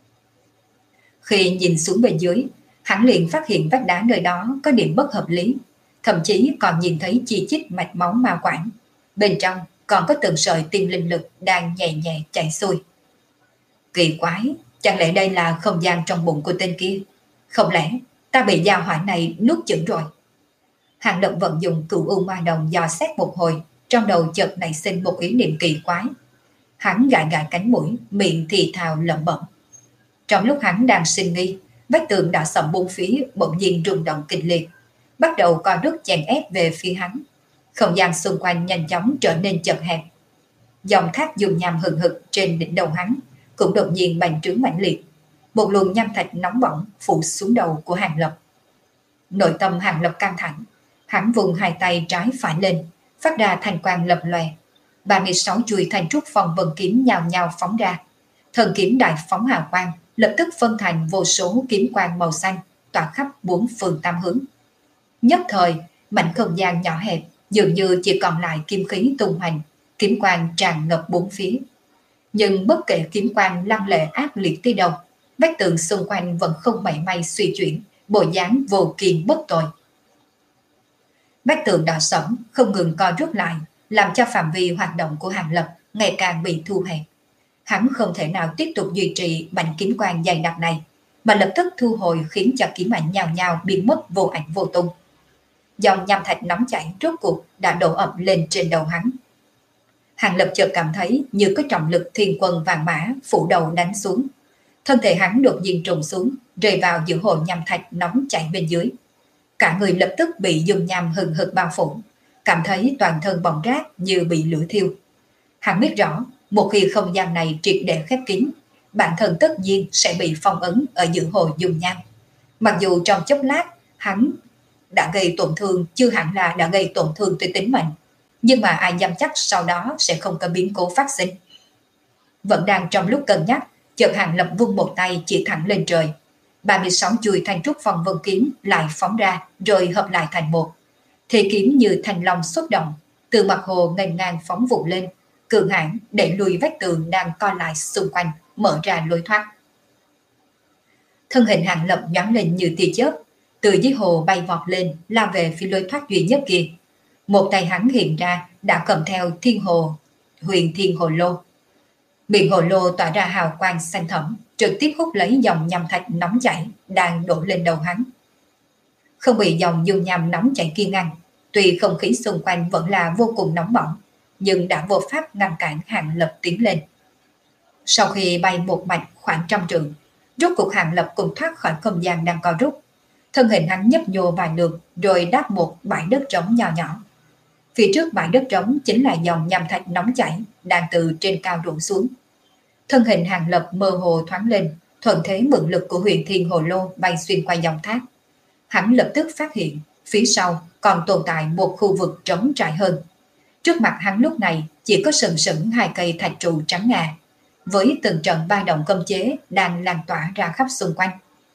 Khi nhìn xuống bên dưới, hắn liền phát hiện vách đá nơi đó có điểm bất hợp lý, thậm chí còn nhìn thấy chi chít mạch máu ma quản. Bên trong còn có từng sợi tiên linh lực đang nhẹ nhẹ chảy xuôi. Kỳ quái, chẳng lẽ đây là không gian trong bụng của tên kia? Không lẽ ta bị gia hỏa này nuốt chửng rồi? Hàng Lập vận dụng cửu u ma đồng dò xét một hồi, trong đầu chợt nảy sinh một ý niệm kỳ quái. Hắn gãi gãi cánh mũi, miệng thì thào lẩm bẩm. Trong lúc hắn đang suy nghĩ, vách tường đã sầm bốn phía bỗng nhiên rung động kịch liệt, bắt đầu co rút chèn ép về phía hắn. Không gian xung quanh nhanh chóng trở nên chật hẹp. Dòng thác dùng nham hừng hực trên đỉnh đầu hắn cũng đột nhiên bành trướng mãnh liệt. Một luồng nham thạch nóng bỏng phủ xuống đầu của Hàng Lập. Nội tâm Hàng Lập căng thẳng, hắn vùng hai tay trái phải lên, phát ra thành quang lập lòe. ba mươi sáu chuôi thanh trúc phong vân kiếm nhào nhào phóng ra. Thần kiếm đại phóng hào quang, lập tức phân thành vô số kiếm quang màu xanh, tỏa khắp bốn phương tam hướng. Nhất thời, mảnh không gian nhỏ hẹp, dường như chỉ còn lại kiếm khí tung hoành, kiếm quang tràn ngập bốn phía. Nhưng bất kể kiếm quang lăng lệ ác liệt tới đâu, vách tường xung quanh vẫn không mảy may suy chuyển, bộ dáng vô kiên bất tội. Vách tường đỏ sẫm không ngừng co rút lại, làm cho phạm vi hoạt động của Hàng Lập ngày càng bị thu hẹp. Hắn không thể nào tiếp tục duy trì mảnh kiếm quang dày đặc này, mà lập tức thu hồi khiến cho kiếm ảnh nhào nhào biến mất vô ảnh vô tung. Dòng nham thạch nóng chảy rốt cuộc đã đổ ập lên trên đầu hắn. Hàng Lập chợt cảm thấy như có trọng lực thiên quân vàng mã phủ đầu đánh xuống. Thân thể hắn đột nhiên trùng xuống, rơi vào giữa hồ nham thạch nóng chảy bên dưới. Cả người lập tức bị dung nham hừng hực bao phủ, cảm thấy toàn thân bỏng rát như bị lửa thiêu. Hắn biết rõ, một khi không gian này triệt để khép kín, bản thân tất nhiên sẽ bị phong ấn ở giữa hồ dung nham. Mặc dù trong chốc lát hắn đã gây tổn thương, chưa hẳn là đã gây tổn thương tới tính mệnh, nhưng mà ai dám chắc sau đó sẽ không có biến cố phát sinh. Vẫn đang trong lúc cân nhắc, chợt Hàng Lập vung một tay chỉ thẳng lên trời. ba mươi sáu chuôi thanh trúc phong vân kiếm lại phóng ra rồi hợp lại thành một. Thế kiếm như thanh long xuất động, từ mặt hồ nghênh ngang phóng vụ lên, cường hãn để lùi vách tường đang co lại xung quanh, mở ra lối thoát. Thân hình Hàng Lập nhoáng lên như tia chớp, từ dưới hồ bay vọt lên, lao về phía lối thoát duy nhất kia. Một tay hắn hiện ra đã cầm theo thiên hồ, huyền thiên hồ lô. Miệng hồ lô tỏa ra hào quang xanh thẫm, trực tiếp hút lấy dòng nham thạch nóng chảy đang đổ lên đầu hắn. Không bị dòng dung nham nóng chảy kia ngăn, tuy không khí xung quanh vẫn là vô cùng nóng bỏng, nhưng đã vô pháp ngăn cản Hàng Lập tiến lên. Sau khi bay một mạch khoảng trăm trượng, rốt cuộc Hàng Lập cùng thoát khỏi không gian đang co rút. Thân hình hắn nhấp nhô vài lượt rồi đáp một bãi đất trống nhỏ nhỏ. Phía trước bãi đất trống chính là dòng nham thạch nóng chảy đang từ trên cao đổ xuống. Thân hình Hàng Lập mơ hồ thoáng lên, thuận thế mượn lực của huyền thiên hồ lô bay xuyên qua dòng thác. Hắn lập tức phát hiện phía sau còn tồn tại một khu vực trống trải hơn. Trước mặt hắn lúc này chỉ có sừng sững hai cây thạch trụ trắng ngà, với từng trận ba động cấm chế đang lan tỏa ra khắp xung quanh.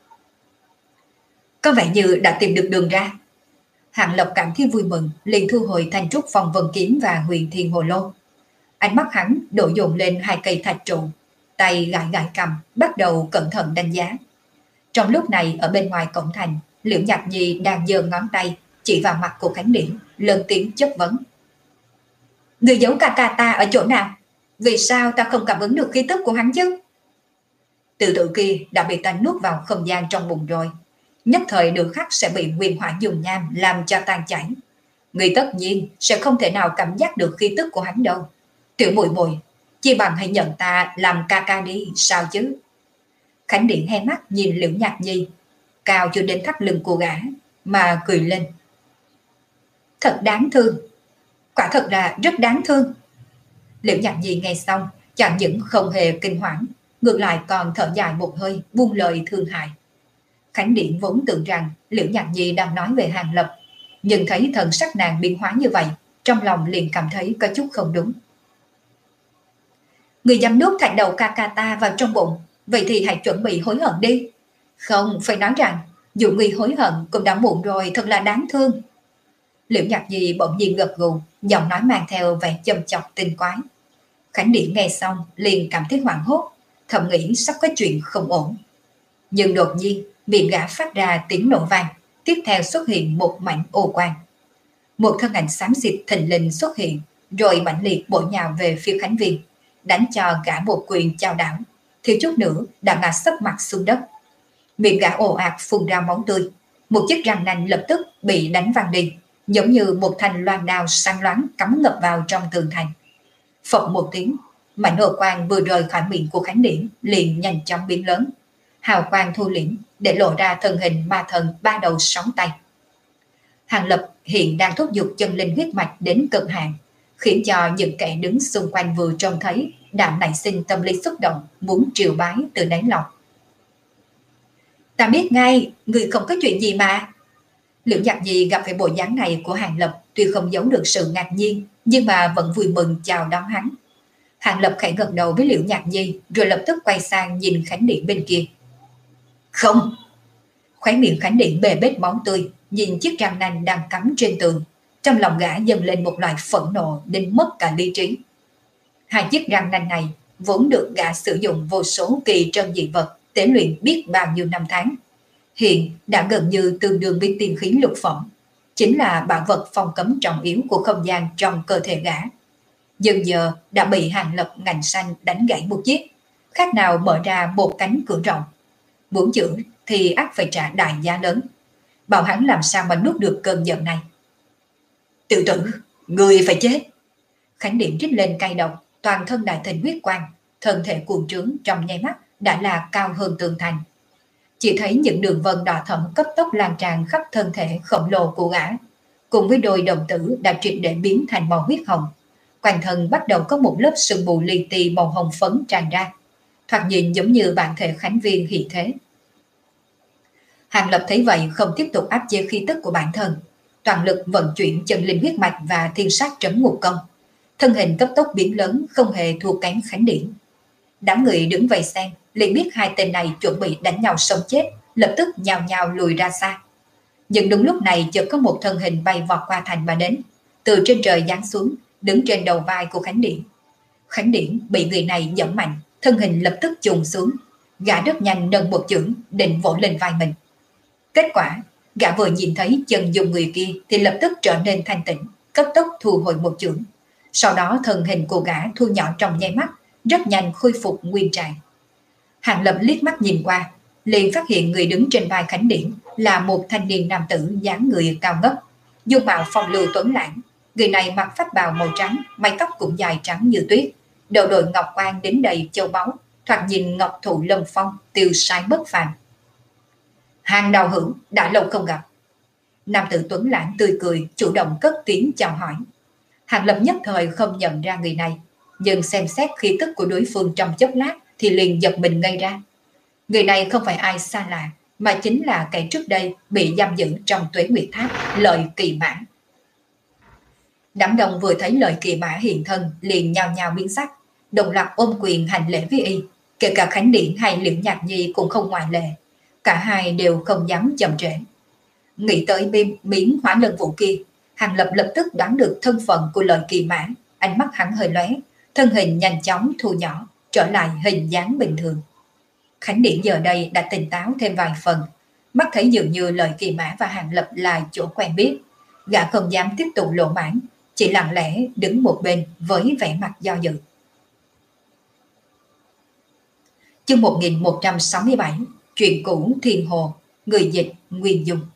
Có vẻ như đã tìm được đường ra. Hàng Lập cảm thấy vui mừng, liền thu hồi thanh trúc phong vân kiếm và huyền thiên hồ lô. Ánh mắt hắn đổ dồn lên hai cây thạch trụ, tay gãi gãi cầm, bắt đầu cẩn thận đánh giá. Trong lúc này ở bên ngoài cổng thành, Liễu Nhạc Nhi đang giơ ngón tay chỉ vào mặt của Khánh Điển, lớn tiếng chất vấn. Người giấu ca ca ta ở chỗ nào? Vì sao ta không cảm ứng được khí tức của hắn chứ? Tự tử kia đã bị ta nuốt vào không gian trong bụng rồi, nhất thời nửa khắc sẽ bị nguyên hỏa dùng nham làm cho tan chảy. Người tất nhiên sẽ không thể nào cảm giác được khí tức của hắn đâu. Tiểu muội muội, chi bằng hãy nhận ta làm ca ca đi, sao chứ? Khánh Điện hai mắt nhìn Liễu Nhạc Nhi, cao cho đến thắt lưng cô gã, mà cười lên. Thật đáng thương, quả thật là rất đáng thương. Liễu Nhạc Nhi nghe xong, chẳng những không hề kinh hoảng, ngược lại còn thở dài một hơi, buông lời thương hại. Khánh Điện vốn tưởng rằng Liễu Nhạc Nhi đang nói về Hàng Lập, nhưng thấy thần sắc nàng biến hóa như vậy, trong lòng liền cảm thấy có chút không đúng. Người dám nuốt thạch đầu ca ca ta vào trong bụng, vậy thì hãy chuẩn bị hối hận đi. Không, phải nói rằng, dù người hối hận cũng đã muộn rồi, thật là đáng thương. Liễu Nhạc Nhi bỗng nhiên gật gù, giọng nói mang theo vẻ châm chọc tinh quái. Khánh Điện nghe xong liền cảm thấy hoảng hốt, thầm nghĩ sắp có chuyện không ổn. Nhưng đột nhiên miệng gã phát ra tiếng nổ vang, tiếp theo xuất hiện một mảnh ô quang. Một thân ảnh xám xịt thình lình xuất hiện, rồi mãnh liệt bổ nhào về phía Khánh Viên, đánh cho gã một quyền chao đảo, thiếu chút nữa đã ngã sấp mặt xuống đất. Miệng gã ồ ạt phun ra máu tươi, một chiếc răng nanh lập tức bị đánh văng đi, giống như một thanh loan đao sáng loáng cắm ngập vào trong tường thành. Phập một tiếng, mảnh ô quang vừa rời khỏi miệng của Khánh Điển liền nhanh chóng biến lớn, hào quang thu liễm để lộ ra thân hình ma thần ba đầu sáu tay. Hàng Lập hiện đang thúc giục chân linh huyết mạch đến cực hạn, khiến cho những kẻ đứng xung quanh vừa trông thấy đã nảy sinh tâm lý xúc động, muốn triều bái từ đáy lòng. Ta biết ngay, người không có chuyện gì mà. Liễu Nhạc Nhi gặp phải bộ dáng này của Hàng Lập, tuy không giấu được sự ngạc nhiên, nhưng mà vẫn vui mừng chào đón hắn. Hàng Lập khẽ gật đầu với Liễu Nhạc Nhi, rồi lập tức quay sang nhìn Khánh Điện bên kia. Không! Khóe miệng Khánh Điện bề bết máu tươi, nhìn chiếc răng nanh đang cắm trên tường. Trong lòng gã dâng lên một loại phẫn nộ đến mất cả lý trí. Hai chiếc răng nanh này vốn được gã sử dụng vô số kỳ trân dị vật, tế luyện biết bao nhiêu năm tháng. Hiện đã gần như tương đương với tiên khí lục phẩm, chính là bảo vật phong cấm trọng yếu của không gian trong cơ thể gã. Dần giờ đã bị Hàng Lập ngành xanh đánh gãy một chiếc, khác nào mở ra một cánh cửa rộng. Muốn chữa thì ắt phải trả đại giá lớn. Bảo hắn làm sao mà nuốt được cơn giận này. Tiểu tử, người phải chết. Khánh điện rít lên cay độc, toàn thân đại thịnh huyết quang, thân thể cuồng trướng trong nháy mắt đã là cao hơn tường thành. Chỉ thấy những đường vân đỏ thẫm cấp tốc lan tràn khắp thân thể khổng lồ của gã, cùng với đôi đồng tử đã triệt để biến thành màu huyết hồng. Quanh thân bắt đầu có một lớp sương mù li ti màu hồng phấn tràn ra, thoạt nhìn giống như bản thể Khánh Viên hiện thế. Hàng Lập thấy vậy không tiếp tục áp chế khí tức của bản thân, toàn lực vận chuyển chân linh huyết mạch và thiên sát trấn ngục công. Thân hình cấp tốc biến lớn, không hề thua kém Khánh Điển. Đám người đứng vây xem, liền biết hai tên này chuẩn bị đánh nhau sống chết, lập tức nhào nhào lùi ra xa. Nhưng đúng lúc này chợt có một thân hình bay vọt qua thành mà đến, từ trên trời giáng xuống, đứng trên đầu vai của Khánh Điển. Khánh Điển bị người này giẫm mạnh, thân hình lập tức chùng xuống, gã rất nhanh nâng một chưởng định vỗ lên vai mình. Kết quả, gã vừa nhìn thấy chân dùng người kia thì lập tức trở nên thanh tĩnh, cấp tốc thu hồi một chưởng. Sau đó thân hình của gã thu nhỏ trong nháy mắt, rất nhanh khôi phục nguyên trạng. Hàng Lập liếc mắt nhìn qua, liền phát hiện người đứng trên vai Khánh Điển là một thanh niên nam tử dáng người cao ngất, dung mạo phong lưu tuấn lãng. Người này mặc pháp bào màu trắng, mái tóc cũng dài trắng như tuyết, đầu đội ngọc quan đến đầy châu báu, thoạt nhìn ngọc thụ lâm phong, tiêu sái bất phàm. Hàng Đạo Hữu, đã lâu không gặp. Nam tử tuấn lãng tươi cười, chủ động cất tiếng chào hỏi. Hàng Lập nhất thời không nhận ra người này, nhưng xem xét khí tức của đối phương trong chốc lát thì liền giật mình ngây ra. Người này không phải ai xa lạ, mà chính là kẻ trước đây bị giam giữ trong Tuế Nguyệt Tháp, Lợi Kỳ Mã. Đám đông vừa thấy Lợi Kỳ Mã hiện thân liền nhao nhao biến sắc, đồng loạt ôm quyền hành lễ với y, kể cả Khánh Điển hay Liễu Nhạc Nhi cũng không ngoại lệ. Cả hai đều không dám chậm trễ. Nghĩ tới biên biến hỏa lân vũ kia, Hàng Lập lập tức đoán được thân phận của Lợi Kỳ Mã, ánh mắt hắn hơi lóe, thân hình nhanh chóng thu nhỏ, trở lại hình dáng bình thường. Khánh Điển giờ đây đã tỉnh táo thêm vài phần, mắt thấy dường như Lợi Kỳ Mã và Hàng Lập là chỗ quen biết, gã không dám tiếp tục lộ mãn, chỉ lặng lẽ đứng một bên với vẻ mặt do dự. Chương một nghìn một trăm sáu mươi bảy, Chuyện cũ Thiên Hồ, người dịch Nguyên Dung.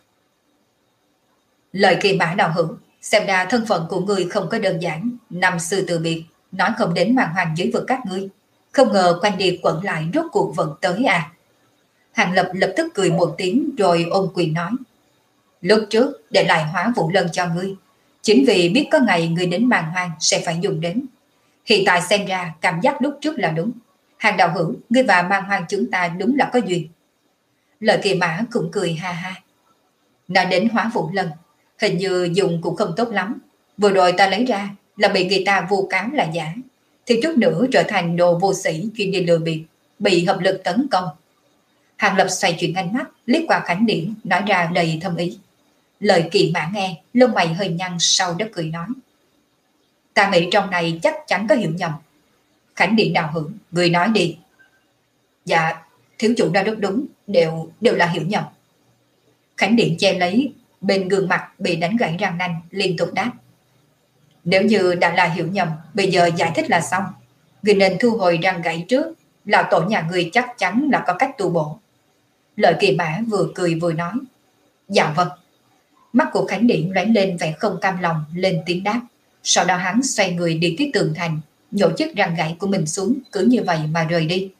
Lợi Kỳ Mã Đạo Hữu, xem ra thân phận của ngươi không có đơn giản, năm xưa từ biệt, nói không đến màn hoàng dưới vực các ngươi, không ngờ quanh đi quẩn lại rốt cuộc vẫn tới à. Hàng Lập lập tức cười một tiếng rồi ôm quyền nói, lúc trước để lại Hóa Vũ Lân cho ngươi, chính vì biết có ngày ngươi đến màn hoàng sẽ phải dùng đến. Hiện tại xem ra cảm giác lúc trước là đúng. Hàng Đạo Hữu, ngươi và màn hoàng chúng ta đúng là có duyên. Lợi Kỳ Mã cũng cười ha ha. Nói đến Hóa Vũ Lân, hình như dùng cũng không tốt lắm. Vừa rồi ta lấy ra là bị người ta vu cáo là giả, thì chút nữa trở thành đồ vô sĩ chuyên đi lừa bịp, bị hợp lực tấn công. Hàng Lập xoay chuyển ánh mắt, liếc qua Khánh Điển, nói ra đầy thâm ý. Lợi Kỳ Mã nghe, lông mày hơi nhăn, sau đó cười nói, ta nghĩ trong này chắc chắn có hiểu nhầm. Khánh Điển Đạo Hữu, người nói đi. Dạ, thiếu chủ đã rất đúng, đều đều là hiểu nhầm. Khánh Điển che lấy bên gương mặt bị đánh gãy răng nanh, liên tục đáp, nếu như đã là hiểu nhầm, bây giờ giải thích là xong. Người nên thu hồi răng gãy trước, lão tổ nhà người chắc chắn là có cách tu bổ. Lợi Kỳ Mã vừa cười vừa nói, dạ vâng. Mắt của Khánh Điển lóe lên vẻ không cam lòng, lên tiếng đáp. Sau đó hắn xoay người đi tới tường thành, nhổ chiếc răng gãy của mình xuống, cứ như vậy mà rời đi.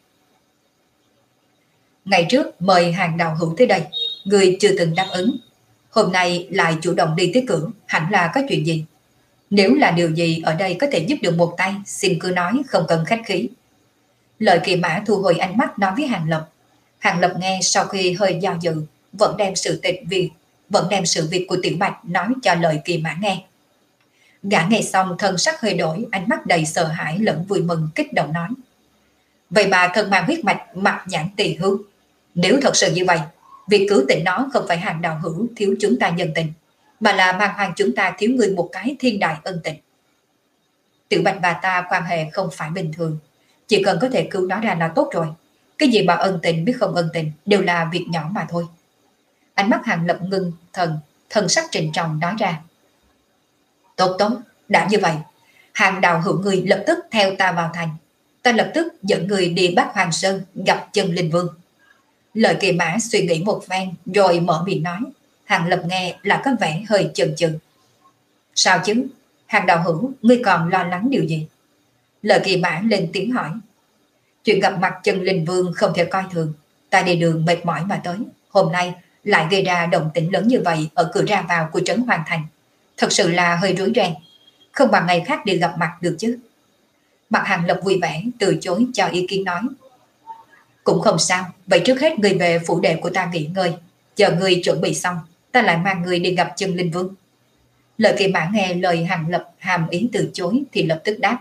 Ngày trước mời Hàng Đạo Hữu tới đây, người chưa từng đáp ứng, hôm nay lại chủ động đi tới cửa, hẳn là có chuyện gì? Nếu là điều gì ở đây có thể giúp được một tay, xin cứ nói, không cần khách khí. Lợi Kỳ Mã thu hồi ánh mắt nói với Hàng Lập. Hàng Lập nghe sau khi hơi do dự, vẫn đem sự tịch việc, vẫn đem sự việc của Tiểu Bạch nói cho Lợi Kỳ Mã nghe. Gã nghe xong thân sắc hơi đổi, ánh mắt đầy sợ hãi lẫn vui mừng, kích động nói, vậy mà thân mang huyết mạch mặt nhãn tỳ hưu, nếu thật sự như vậy, việc cứu tỉnh nó không phải Hàng Đạo Hữu thiếu chúng ta nhân tình, mà là mang hoàng chúng ta thiếu người một cái thiên đại ân tình. Tiểu Bạch và ta quan hệ không phải bình thường, chỉ cần có thể cứu nó ra là tốt rồi. Cái gì mà ân tình biết không ân tình đều là việc nhỏ mà thôi. Ánh mắt Hàng Lập ngưng thần, thần sắc trịnh trọng nói ra. Tốt tốt, đã như vậy, Hàng Đạo Hữu người lập tức theo ta vào thành. Ta lập tức dẫn người đi Bắc Hoàng Sơn gặp Chân Linh Vương. Lợi Kỳ Mã suy nghĩ một phen rồi mở miệng nói. Hàng Lập nghe là có vẻ hơi chần chừ. Sao chứ? Hàng đạo hữu, ngươi còn lo lắng điều gì? Lợi Kỳ Mã lên tiếng hỏi. Chuyện gặp mặt Chân Linh Vương không thể coi thường. Ta đi đường mệt mỏi mà tới. Hôm nay lại gây ra động tĩnh lớn như vậy ở cửa ra vào của trấn Hoàng Thành. Thật sự là hơi rối ren. Không bằng ngày khác đi gặp mặt được chứ. Mặt Hàng Lập vui vẻ từ chối cho ý kiến nói. Cũng không sao. Vậy trước hết ngươi về phủ đệ của ta nghỉ ngơi. Chờ ngươi chuẩn bị xong, ta lại mang ngươi đi gặp Chân Linh Vương. Lợi Kỳ Mã nghe lời Hàng Lập hàm ý từ chối thì lập tức đáp.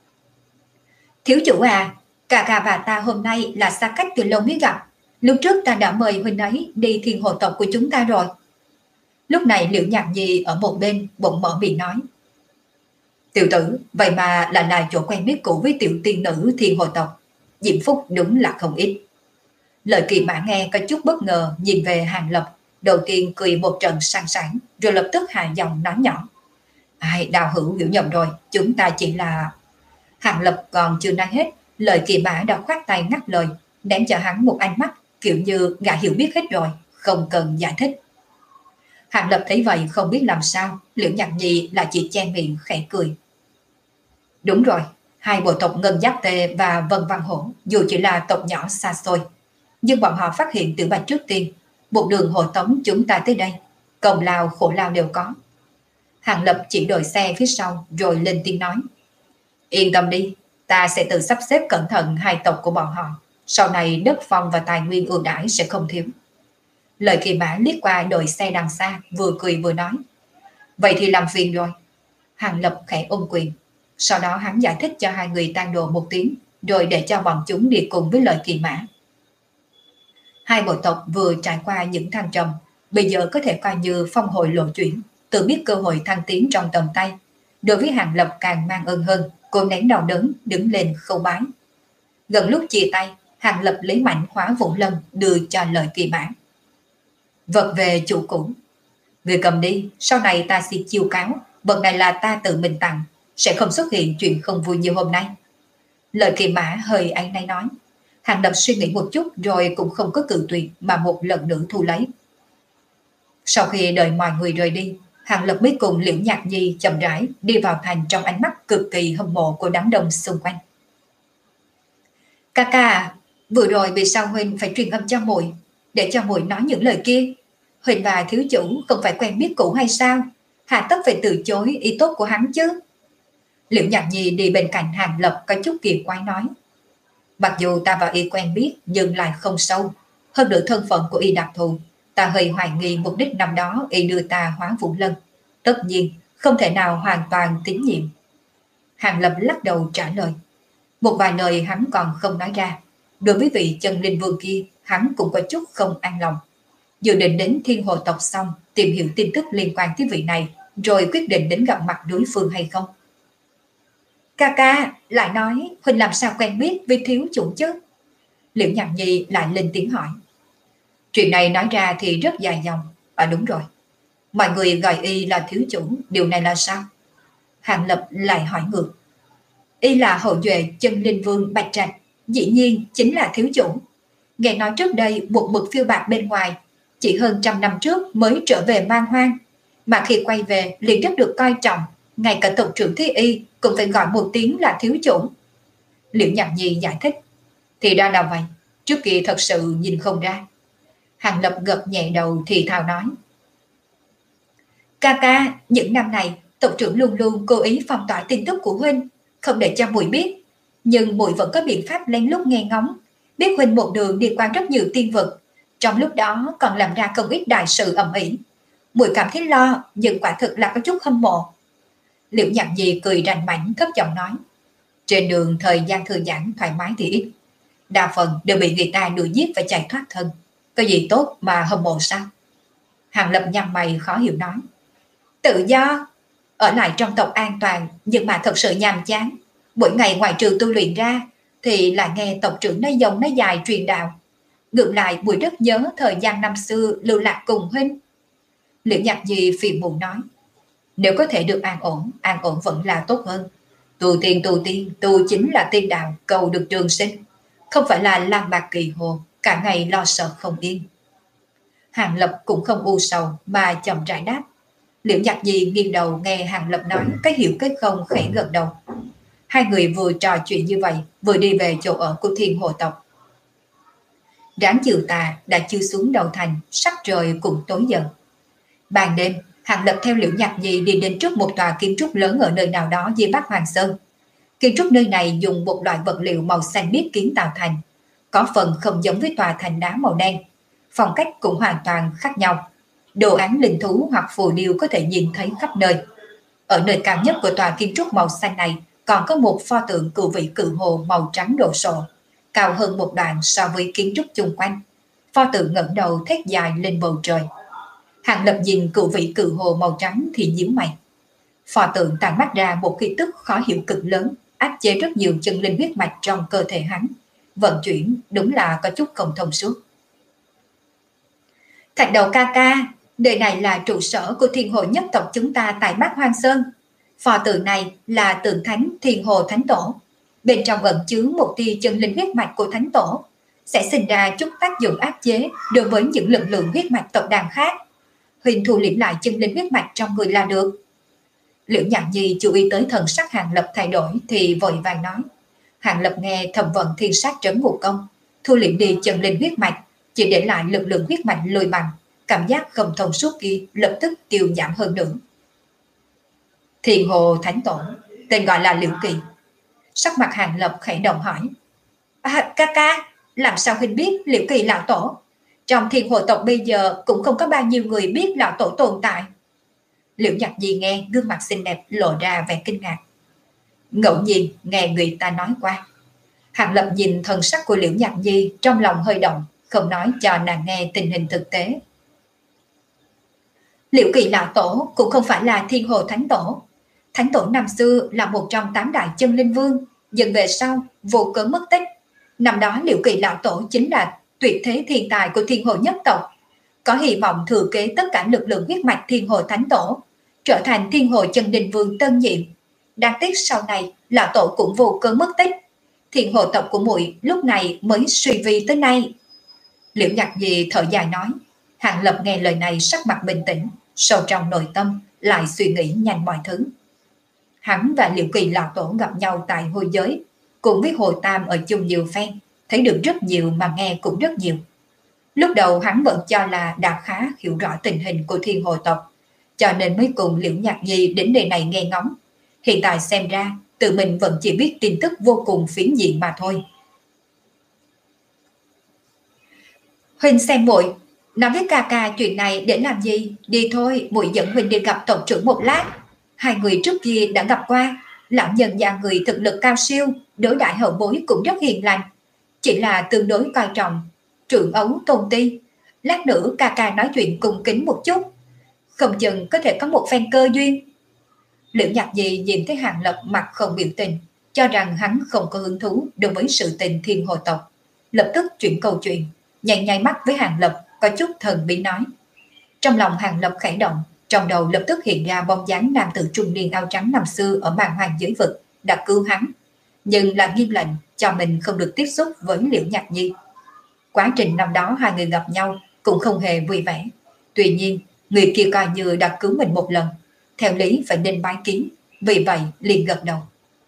Thiếu chủ à, cả ca và ta hôm nay là xa cách từ lâu mới gặp. Lúc trước ta đã mời huynh ấy đi thiên hồ tộc của chúng ta rồi. Lúc này Liễu Nhạc Nhi ở một bên bỗng mở miệng nói. Tiểu tử, vậy mà lại là chỗ quen biết cũ với tiểu tiên nữ thiên hồ tộc. Diễm phúc đúng là không ít. Lợi Kỳ Mã nghe có chút bất ngờ nhìn về Hàng Lập. Đầu tiên cười một trận sang sảng, rồi lập tức hạ giọng nói nhỏ. Ai, đạo hữu hiểu nhầm rồi, chúng ta chỉ là... Hàng Lập còn chưa nói hết, Lợi Kỳ Mã đã khoát tay ngắt lời, ném cho hắn một ánh mắt, kiểu như gã hiểu biết hết rồi, không cần giải thích. Hàng Lập thấy vậy không biết làm sao, Liễu Nhạc Nhi lại chỉ che miệng khẽ cười. Đúng rồi, hai bộ tộc Ngân Giáp Tê và Vân Văn Hổ, dù chỉ là tộc nhỏ xa xôi, nhưng bọn họ phát hiện Tử Bạch trước tiên, một đường hộ tống chúng ta tới đây, công lao khổ lao đều có. Hàng Lập chỉ đội xe phía sau rồi lên tiếng nói. Yên tâm đi, ta sẽ tự sắp xếp cẩn thận hai tộc của bọn họ. Sau này đất phong và tài nguyên ưu đãi sẽ không thiếu. Lợi Kỳ Mã liếc qua đội xe đằng xa, vừa cười vừa nói. Vậy thì làm phiền rồi. Hàng Lập khẽ ôm quyền. Sau đó hắn giải thích cho hai người tan đồ một tiếng, rồi để cho bọn chúng đi cùng với Lợi Kỳ Mã. Hai bộ tộc vừa trải qua những thăng trầm, bây giờ có thể coi như phong hồi lộ chuyển, tự biết cơ hội thăng tiến trong tầm tay. Đối với Hàng Lập càng mang ơn hơn, cô nén đau đớn đứng lên khâu bái. Gần lúc chia tay, Hàng Lập lấy mảnh khóa vũ lâm đưa cho Lợi Kỳ Mã. Vật về chủ cũ. Người cầm đi, sau này ta xin chiêu cáo, vật này là ta tự mình tặng, sẽ không xuất hiện chuyện không vui như hôm nay. Lợi Kỳ Mã hơi áy náy nói. Hàng Lập suy nghĩ một chút rồi cũng không có cự tuyệt mà một lần nữa thu lấy. Sau khi đợi mọi người rời đi, Hàng Lập mới cùng Liễu Nhạc Nhi chậm rãi đi vào thành trong ánh mắt cực kỳ hâm mộ của đám đông xung quanh. Ca ca, vừa rồi vì sao huynh phải truyền âm cho muội để cho muội nói những lời kia? Huynh và thiếu chủ không phải quen biết cũ hay sao? Hà tất phải từ chối ý tốt của hắn chứ? Liễu Nhạc Nhi đi bên cạnh Hàng Lập có chút kỳ quái nói. Mặc dù ta và y quen biết nhưng lại không sâu. Hơn nữa thân phận của y đặc thù, ta hơi hoài nghi mục đích năm đó y đưa ta hóa Vũ Lân. Tất nhiên không thể nào hoàn toàn tín nhiệm. Hàng Lập lắc đầu trả lời. Một vài lời hắn còn không nói ra. Đối với vị Chân Linh Vương kia, hắn cũng có chút không an lòng. Dự định đến Thiên Hồ tộc xong, tìm hiểu tin tức liên quan tới vị này, rồi quyết định đến gặp mặt đối phương hay không. Ca ca, lại nói, huynh làm sao quen biết với thiếu chủ chứ? Liễu Nhạc Nhi lại lên tiếng hỏi. Chuyện này nói ra thì rất dài dòng. À đúng rồi, mọi người gọi y là thiếu chủ, điều này là sao? Hàng Lập lại hỏi ngược. Y là hậu duệ Chân Linh Vương Bạch Trạch, dĩ nhiên chính là thiếu chủ. Nghe nói trước đây một mực phiêu bạc bên ngoài, chỉ hơn trăm năm trước mới trở về man hoang, mà khi quay về liền rất được coi trọng, ngay cả tộc trưởng Thế Y cũng phải gọi một tiếng là thiếu chủ. Liễu Nhạc Nhi giải thích. Thì ra là vậy, trước kia thật sự nhìn không ra. Hàng Lập gật nhẹ đầu thì thào nói. Ca ca, những năm này tộc trưởng luôn luôn cố ý phong tỏa tin tức của huynh, không để cho muội biết, nhưng muội vẫn có biện pháp lén lút nghe ngóng, biết huynh một đường đi qua rất nhiều tiên vực, trong lúc đó còn làm ra không ít đại sự ầm ĩ. Muội cảm thấy lo, nhưng quả thực là có chút hâm mộ. Liễu Nhạc Nhi cười rành mảnh thấp giọng nói. Trên đường thời gian thư giãn thoải mái thì ít, đa phần đều bị người ta đuổi giết và chạy thoát thân. Có gì tốt mà hâm mộ sao? Hàng Lập nhăn mày khó hiểu nói. Tự do, ở lại trong tộc an toàn, nhưng mà thật sự nhàm chán. Mỗi ngày ngoài trừ tu luyện ra thì lại nghe tộc trưởng nói dông nói dài truyền đạo. Ngược lại Bùi rất nhớ thời gian năm xưa lưu lạc cùng huynh. Liễu Nhạc Nhi phiền muộn nói. Nếu có thể được an ổn, an ổn vẫn là tốt hơn. Tu tiên tu tiên, tu chính là tiên đạo, cầu được trường sinh. Không phải là lang bạc kỳ hồ, cả ngày lo sợ không yên. Hàng Lập cũng không u sầu mà chậm rãi đáp. Liễu Nhạc Nhi nghiêng đầu nghe Hàng Lập nói cái hiểu cái không, khẽ gật đầu. Hai người vừa trò chuyện như vậy, vừa đi về chỗ ở của Thiên Hồ tộc. Ráng chiều tà đã chưa xuống đầu thành, sắc trời cũng tối dần. Ban đêm, Hàng Lập theo Liễu Nhạc Nhi đi đến trước một tòa kiến trúc lớn ở nơi nào đó dưới Bắc Hoàng Sơn. Kiến trúc nơi này dùng một loại vật liệu màu xanh biếc kiến tạo thành, có phần không giống với tòa thành đá màu đen. Phong cách cũng hoàn toàn khác nhau. Đồ án linh thú hoặc phù điêu có thể nhìn thấy khắp nơi. Ở nơi cao nhất của tòa kiến trúc màu xanh này còn có một pho tượng cự vị cự hồ màu trắng đồ sộ, cao hơn một đoạn so với kiến trúc chung quanh. Pho tượng ngẩng đầu thét dài lên bầu trời. Hàng Lập nhìn cự vị cự hồ màu trắng thì nhíu mày. Pho tượng tàn mắt ra một khí tức khó hiểu cực lớn, áp chế rất nhiều chân linh huyết mạch trong cơ thể hắn. Vận chuyển đúng là có chút không thông suốt. Thạch Đầu ca ca, nơi này là trụ sở của Thiên Hồ nhất tộc chúng ta tại Bắc Hoang Sơn. Pho tượng này là tượng thánh Thiên Hồ Thánh Tổ. Bên trong ẩn chứa một tia chân linh huyết mạch của Thánh Tổ, sẽ sinh ra chút tác dụng áp chế đối với những lực lượng huyết mạch tộc đàn khác. Huỳnh thu liễm lại chân linh huyết mạch trong người là được. Liễu Nhạc Nhi chú ý tới thần sắc Hàng Lập thay đổi thì vội vàng nói. Hàng Lập nghe thẩm vận thiên sát trấn ngũ công, thu liễm đi chân linh huyết mạch, chỉ để lại lực lượng huyết mạch lùi bằng, cảm giác không thông suốt kia lập tức tiêu giảm hơn nữa. Thiên Hồ Thánh Tổ, tên gọi là Liễu Kỳ. Sắc mặt Hàng Lập khẽ động hỏi. À, ca ca, làm sao huynh biết Liễu Kỳ lão tổ? Trong Thiên Hồ tộc bây giờ cũng không có bao nhiêu người biết lão tổ tồn tại. Liễu Nhạc Nhi nghe gương mặt xinh đẹp lộ ra vẻ kinh ngạc. Ngẫu nhiên nghe người ta nói qua. Hàng Lập nhìn thần sắc của Liễu Nhạc Nhi trong lòng hơi động, không nói cho nàng nghe tình hình thực tế. Liễu Kỳ lão tổ cũng không phải là Thiên Hồ Thánh Tổ. Thánh Tổ năm xưa là một trong tám đại chân linh vương, dần về sau vô cớ mất tích. Năm đó Liễu Kỳ lão tổ chính là tuyệt thế thiên tài của Thiên Hồ nhất tộc, có hy vọng thừa kế tất cả lực lượng huyết mạch Thiên Hồ Thánh Tổ, trở thành Thiên Hồ chân linh vương tân nhiệm. Đáng tiếc sau này lão tổ cũng vô cớ mất tích. Thiên Hồ tộc của muội lúc này mới suy vi tới nay. Liễu Nhạc Nhi thở dài nói. Hàng Lập nghe lời này sắc mặt bình tĩnh, sâu trong nội tâm lại suy nghĩ nhanh mọi thứ. Hắn và Liễu Kỳ lão tổ gặp nhau tại Hôi Giới, cùng với Hồ Tam ở chung nhiều phen, thấy được rất nhiều mà nghe cũng rất nhiều. Lúc đầu hắn vẫn cho là đã khá hiểu rõ tình hình của Thiên Hồ tộc, cho nên mới cùng Liễu Nhạc Nhi đến nơi này nghe ngóng. Hiện tại xem ra tự mình vẫn chỉ biết tin tức vô cùng phiến diện mà thôi. Huynh xem muội, nói với ca ca chuyện này để làm gì? Đi thôi, muội dẫn Huynh đi gặp tộc trưởng một lát. Hai người trước kia đã gặp qua, lão nhân gia người thực lực cao siêu, đối đại hậu bối cũng rất hiền lành, chỉ là tương đối coi trọng trưởng ấu tôn ti. Lát nữa ca ca nói chuyện cung kính một chút, không chừng có thể có một phen cơ duyên. Liễu Nhạc Nhi nhìn thấy Hàng Lập mặt không biểu tình, cho rằng hắn không có hứng thú đối với sự tình Thiên Hồ tộc, lập tức chuyển câu chuyện, nhảy nháy mắt với Hàng Lập, có chút thần bí nói. Trong lòng Hàng Lập khẽ động, trong đầu lập tức hiện ra bóng dáng nam tử trung niên áo trắng năm xưa ở màn hoàng giới vực đã cứu hắn, nhưng là nghiêm lệnh cho mình không được tiếp xúc với Liễu Nhạc Nhi. Quá trình năm đó hai người gặp nhau cũng không hề vui vẻ. Tuy nhiên người kia coi như đã cứu mình một lần, theo lý phải nên bái kiến, vì vậy liền gật đầu.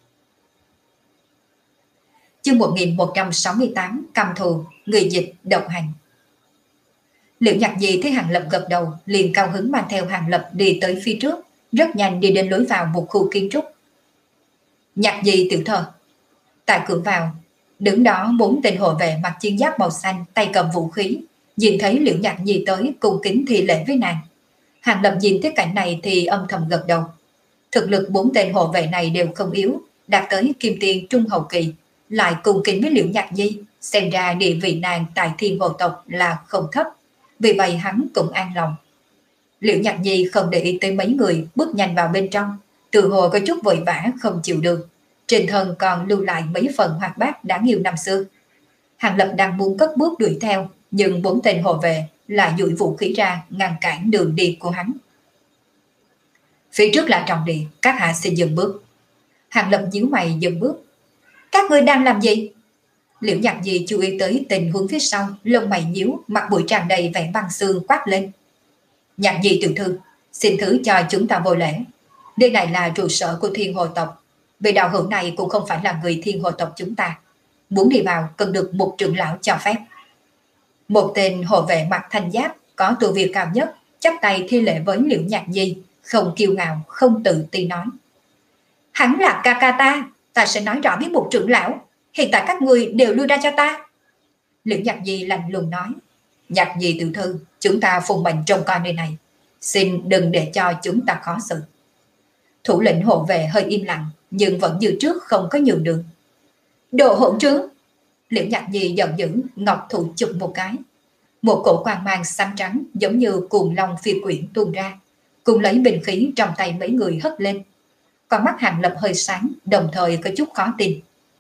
Chương một nghìn một trăm sáu mươi tám, căm thù, người dịch độc hành. Liễu Nhạc Nhi thấy Hàng Lập gật đầu, liền cao hứng mang theo Hàng Lập đi tới phía trước, rất nhanh đi đến lối vào một khu kiến trúc. Nhạc Nhi tiểu thơ. Tại cửa vào, đứng đó bốn tên hộ vệ mặc chiến giáp màu xanh, tay cầm vũ khí, nhìn thấy Liễu Nhạc Nhi tới cung kính thi lễ với nàng. Hàng Lập nhìn thấy cảnh này thì âm thầm gật đầu. Thực lực bốn tên hộ vệ này đều không yếu, đạt tới kim tiên trung hậu kỳ, lại cung kính với Liễu Nhạc Nhi, xem ra địa vị nàng tại Thiên Hồ tộc là không thấp, vì vậy hắn cũng an lòng. Liễu Nhạc Nhi không để ý tới mấy người, bước nhanh vào bên trong, từ hồ có chút vội vã không chịu được, trên thân còn lưu lại mấy phần hoạt bát đáng yêu năm xưa. Hàng Lập đang muốn cất bước đuổi theo, nhưng bốn tên hộ vệ lại duỗi vũ khí ra ngăn cản đường đi của hắn. Phía trước là trọng địa, các hạ xin dừng bước. Hàng Lập nhíu mày dừng bước. Các ngươi đang làm gì? Liễu Nhạc Nhi chú ý tới tình huống phía sau, lông mày nhíu, mặt mũi tràn đầy vẻ băng xương quát lên. Nhạc Nhi tiểu thư, Xin thứ cho chúng ta vô lễ. Nơi này là trụ sở của Thiên Hồ tộc. Vị đạo hữu này cũng không phải là người Thiên Hồ tộc chúng ta. Muốn đi vào cần được một trưởng lão cho phép. Một tên hộ vệ mặc thanh giáp, có tu vi cao nhất, chắp tay thi lễ với Liễu Nhạc Nhi, không kiêu ngạo, không tự ti nói. Hắn là ca ca ta, ta sẽ nói rõ với một trưởng lão. Hiện tại các người đều lui ra cho ta. Liễu Nhạc Nhi lạnh lùng nói. Nhạc Nhi tiểu thư, chúng ta phụng mệnh trông coi nơi này. Xin đừng để cho chúng ta khó xử. Thủ lĩnh hộ vệ hơi im lặng, nhưng vẫn như trước không có nhường đường. Đồ hỗn trướng! Liễu Nhạc Nhi giận dữ, ngọc thủ chụp một cái. Một cổ quang mang xanh trắng giống như cuồng long phi quyển tuôn ra, cùng lấy bình khí trong tay mấy người hất lên. Con mắt Hàng Lập hơi sáng, đồng thời có chút khó tin.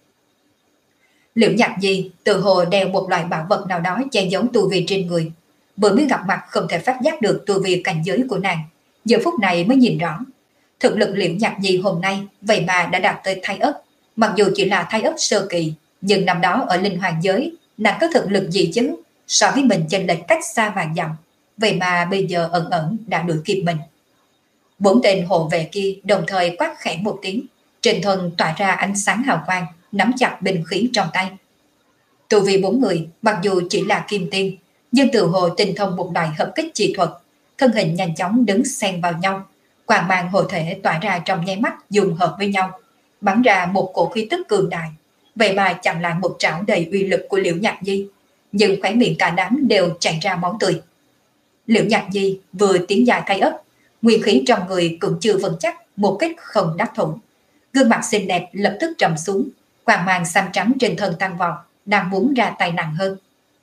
Liễu Nhạc Nhi tự hồ đeo một loại bảo vật nào đó che giấu tu vi trên người. Vừa mới gặp mặt không thể phát giác được tu vi cảnh giới của nàng, giờ phút này mới nhìn rõ. Thực lực Liễu Nhạc Nhi hôm nay vậy mà đã đạt tới thái ất. Mặc dù chỉ là thái ất sơ kỳ, nhưng năm đó ở linh hoàng giới nàng có thực lực gì chứ, so với mình chênh lệch cách xa vạn dặm, vậy mà bây giờ ẩn ẩn đã đuổi kịp mình. Bốn tên hộ vệ kia đồng thời quát khẽ một tiếng, trên thân tỏa ra ánh sáng hào quang, nắm chặt binh khí trong tay. Tu vi bốn người mặc dù chỉ là kim tiên, nhưng tự hồ tinh thông một loại hợp kích chi thuật, thân hình nhanh chóng đứng xen vào nhau, quang mang hộ thể tỏa ra trong nháy mắt dùng hợp với nhau, bắn ra một cổ khí tức cường đại. Vậy mà chặn lại một trảo đầy uy lực của Liễu Nhạc Nhi, nhưng khóe miệng cả đám đều chảy ra máu tươi. Liễu Nhạc Nhi vừa tiến dài thay ấp, nguyên khí trong người cũng chưa vững chắc, một kích không đắc thủ. Gương mặt xinh đẹp lập tức trầm xuống, quang mang xanh trắng trên thân tăng vọt, đang muốn ra tay nặng hơn.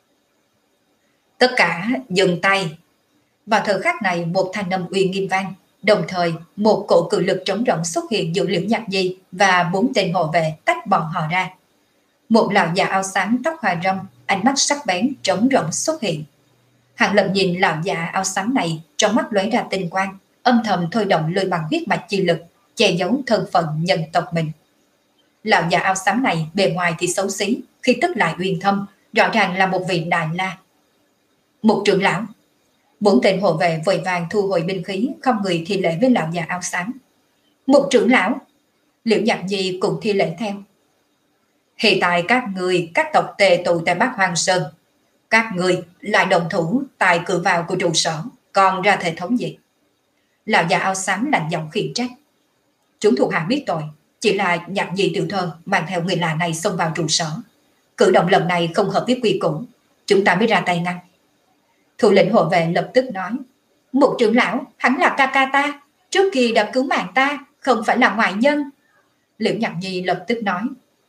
Tất cả dừng tay. Vào thời khắc này một thanh âm uy nghiêm vang, đồng thời một cổ cự lực trống rỗng xuất hiện giữa Liễu Nhạc Nhi và bốn tên hộ vệ tách bọn họ ra. Một lão già áo xám tóc hoa râm, ánh mắt sắc bén trống rỗng xuất hiện. Hàng Lập nhìn lão già áo xám này, trong mắt lóe ra tinh quang, âm thầm thôi động lôi bằng huyết mạch chi lực, che giấu thân phận nhân tộc mình. Lão già áo xám này bề ngoài thì xấu xí, khi tức lại uyên thâm, rõ ràng là một vị đại la. Một trưởng lão. Bốn tên hộ vệ vội vàng thu hồi binh khí, không người thi lễ với lão già áo xám. Một trưởng lão. Liễu Nhạc Nhi cũng thi lễ theo. Hiện tại các người, các tộc tề tụ tại Bắc Hoang Sơn, các người lại đồng thủ tại cửa vào của trụ sở, còn ra thể thống gì? Lão già áo xám lạnh giọng khiển trách. Chúng thuộc hạ biết tội, chỉ là Nhạc Nhi tiểu thơ mang theo người lạ này xông vào trụ sở. Cử động lần này không hợp với quy củ, chúng ta mới ra tay ngăn. Thủ lĩnh hộ vệ lập tức nói. Một trưởng lão, hắn là ca ca ta, trước khi đã cứu mạng ta, không phải là ngoại nhân. Liễu Nhạc Nhi lập tức nói.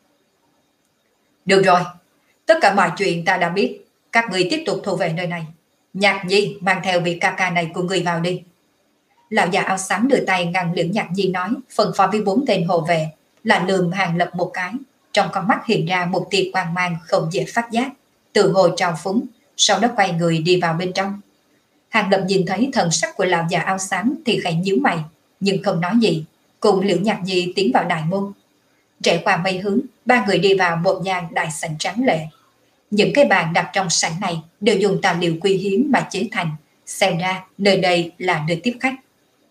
Được rồi, tất cả mọi chuyện ta đã biết, các người tiếp tục thu về nơi này. Nhạc Nhi mang theo vị ca ca này của người vào đi. Lão già áo xám đưa tay ngăn Liễu Nhạc Nhi nói, phân phó với bốn tên hộ vệ, là lườm Hàng Lập một cái, trong con mắt hiện ra một tia quang mang không dễ phát giác, tự hồ trào phúng, sau đó quay người đi vào bên trong. Hàng Lập nhìn thấy thần sắc của lão già áo xám thì khẽ nhíu mày, nhưng không nói gì, cùng Liễu Nhạc Nhi tiến vào đại môn. Trải qua mấy hướng, ba người đi vào một gian đại sảnh tráng lệ. Những cái bàn đặt trong sảnh này đều dùng tài liệu quý hiếm mà chế thành, xem ra nơi đây là nơi tiếp khách.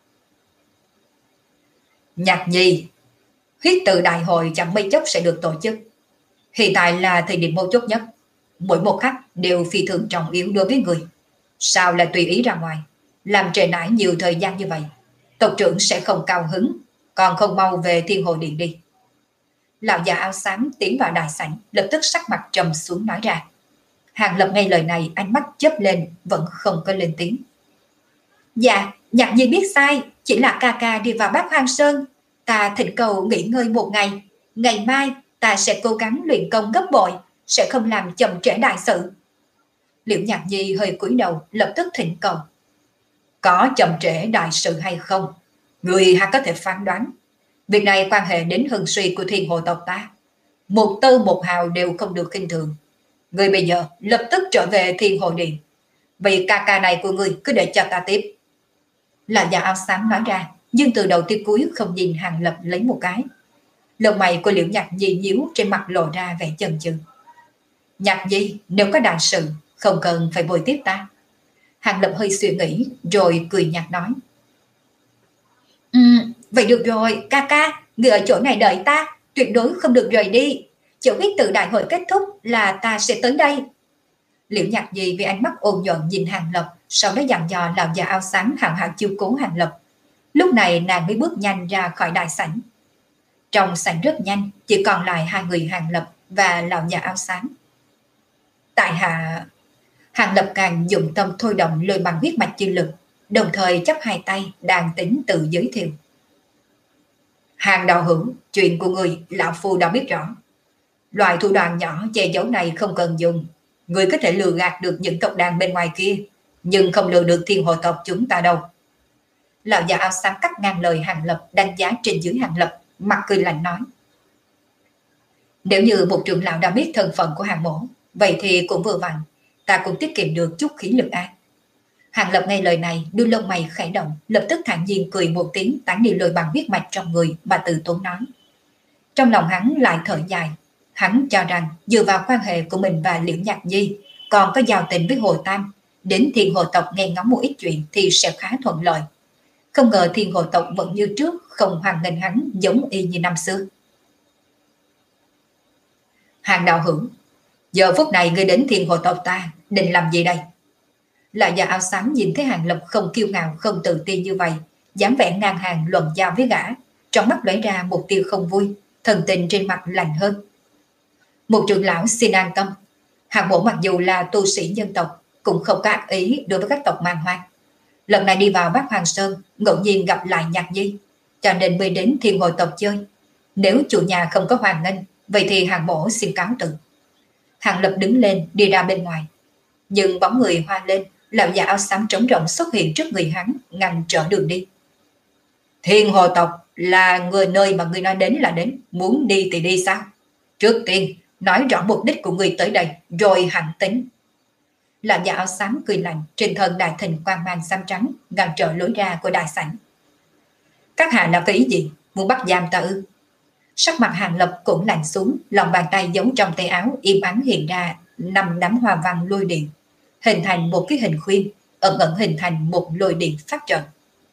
Nhạc Nhi, huyết tự đại hội chẳng mấy chốc sẽ được tổ chức. Hiện tại là thời điểm mấu chốt nhất, mỗi một khắc đều phi thường trọng yếu đối với người. Sao lại tùy ý ra ngoài, làm trễ nải nhiều thời gian như vậy? Tộc trưởng sẽ không cao hứng, còn không mau về Thiên Hồ Điện đi. Lão già áo xám tiến vào đại sảnh, lập tức sắc mặt trầm xuống nói ra. Hàng Lập nghe lời này, ánh mắt chớp lên, vẫn không có lên tiếng. Dạ, Nhạc Nhi biết sai, chỉ là ca ca đi vào Bắc Hoang Sơn. Ta thỉnh cầu nghỉ ngơi một ngày, ngày mai ta sẽ cố gắng luyện công gấp bội, sẽ không làm chậm trễ đại sự. Liễu Nhạc Nhi hơi cúi đầu, lập tức thỉnh cầu. Có chậm trễ đại sự hay không, người ha có thể phán đoán. Việc này quan hệ đến hưng suy của Thiên Hồ tộc ta, một tơ một hào đều không được khinh thường. Người bây giờ lập tức trở về Thiên Hồ Điện. Vì ca ca này của người cứ để cho ta tiếp. Lão già áo xám nói ra, nhưng từ đầu tới cuối không nhìn Hàng Lập lấy một cái. Lông mày của Liễu Nhạc Nhi nhíu, trên mặt lộ ra vẻ chần chừ. Nhạc Nhi, nếu có đại sự, không cần phải bồi tiếp ta. Hàng Lập hơi suy nghĩ, rồi cười nhạt nói. Ừ, vậy được rồi, ca ca, người ở chỗ này đợi ta, tuyệt đối không được rời đi. Chỉ biết từ đại hội kết thúc là ta sẽ tới đây. Liễu Nhạc Nhi vì ánh mắt ôn nhuận nhìn Hàng Lập, sau đó dặn dò lão già áo xám hào hào chiêu cố Hàng Lập. Lúc này nàng mới bước nhanh ra khỏi đại sảnh. Trong sảnh rất nhanh, chỉ còn lại hai người Hàng Lập và lão già áo xám. Tại hạ, Hàng Lập càng dụng tâm thôi động lôi bằng huyết mạch chi lực, đồng thời chắp hai tay đang tính tự giới thiệu. Hàng đạo hữu, chuyện của người lão phu đã biết rõ. Loại thủ đoạn nhỏ che giấu này không cần dùng. Người có thể lừa gạt được những tộc đàn bên ngoài kia, nhưng không lừa được thiên hồ tộc chúng ta đâu. Lão già áo xám cắt ngang lời Hàng Lập, đánh giá trên dưới Hàng Lập, mặt cười lạnh nói. Nếu như một trưởng lão đã biết thân phận của Hàng mổ, vậy thì cũng vừa vặn, ta cũng tiết kiệm được chút khí lực á. Hàng Lập nghe lời này, đôi lông mày khẽ động, lập tức thản nhiên cười một tiếng, tán đi lôi bằng huyết mạch trong người mà từ tốn nói. Trong lòng hắn lại thở dài, hắn cho rằng dựa vào quan hệ của mình và Liễu Nhạc Nhi, còn có giao tình với Hồ Tam, đến thiên hồ tộc nghe ngóng một ít chuyện thì sẽ khá thuận lợi. Không ngờ thiên hồ tộc vẫn như trước, không hoan nghênh hắn giống y như năm xưa. Hàng đạo hữu, giờ phút này ngươi đến thiên hồ tộc ta, định làm gì đây? Lão già áo xám nhìn thấy Hàng Lập không kiêu ngạo, không tự tin như vậy, dáng vẻ ngang hàng luận giao với gã, trong mắt lóe ra một tia không vui, thần tình trên mặt lạnh hơn. Một trưởng lão xin an tâm, Hàng mổ mặc dù là tu sĩ nhân tộc, cũng không có ác ý đối với các tộc man hoang. Lần này đi vào Bát Hoàng Sơn, ngẫu nhiên gặp lại Nhạc Nhi, cho nên mới đến thiên hồ tộc chơi. Nếu chủ nhà không có hoàn nghênh, vậy thì Hàng mổ xin cáo từ. Hàng Lập đứng lên đi ra bên ngoài, nhưng bóng người hoa lên, lão già áo xám trống rỗng xuất hiện trước người hắn, ngăn trở đường đi. Thiên hồ tộc là người nơi mà người nói đến là đến, muốn đi thì đi sao? Trước tiên nói rõ mục đích của người tới đây, rồi hẳn tính. Lão già áo xám cười lạnh, trên thân đại thịnh quang mang xám trắng, ngăn trở lối ra của đại sảnh. Các hạ là cái ý gì? Muốn bắt giam ta ư? Sắc mặt Hàng Lập cũng lạnh xuống, lòng bàn tay giấu trong tay áo im ắng hiện ra năm đám hoa văn lôi điện, hình thành một cái hình khuyên, ẩn ẩn hình thành một lôi điện phát trận.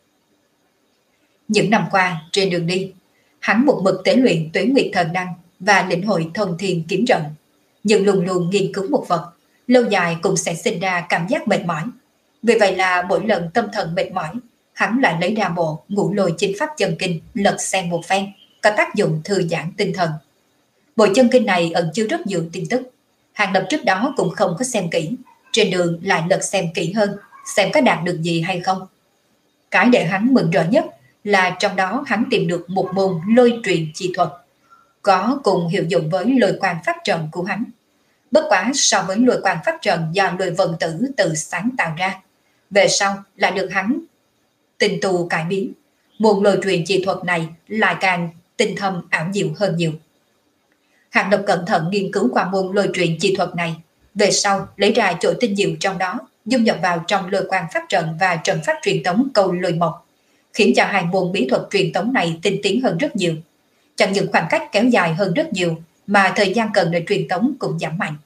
Những năm qua trên đường đi, hắn một mực tế luyện Tuế Nguyệt Thần Đăng và lĩnh hội Thông Thiên Kiếm Trận, nhưng luôn luôn nghiên cứu một vật, lâu dài cũng sẽ sinh ra cảm giác mệt mỏi. Vì vậy là mỗi lần tâm thần mệt mỏi, hắn lại lấy ra bộ Ngũ Lôi Chinh Pháp Chân Kinh lật xem một phen, có tác dụng thư giãn tinh thần. Bộ chân kinh này ẩn chứa rất nhiều tin tức, Hàng Lập trước đó cũng không có xem kỹ, trên đường lại lật xem kỹ hơn, xem có đạt được gì hay không. Cái để hắn mừng rỡ nhất là trong đó hắn tìm được một môn lôi truyền chi thuật, có cùng hiệu dụng với lôi quang pháp trận của hắn. Bất quá so với lôi quang pháp trận do lôi vân tử tự sáng tạo ra, về sau lại được hắn tinh tu cải biến, môn lôi truyền chi thuật này lại càng tinh thâm ảo diệu hơn nhiều. Hàng Lập cẩn thận nghiên cứu qua môn lôi truyền chi thuật này, về sau lấy ra chỗ tinh diệu trong đó, dung nhập vào trong lôi quang pháp trận và trận pháp truyền tống câu lôi mộc, khiến cho hai môn bí thuật truyền tống này tinh tiến hơn rất nhiều. Chẳng những khoảng cách kéo dài hơn rất nhiều, mà thời gian cần để truyền tống cũng giảm mạnh.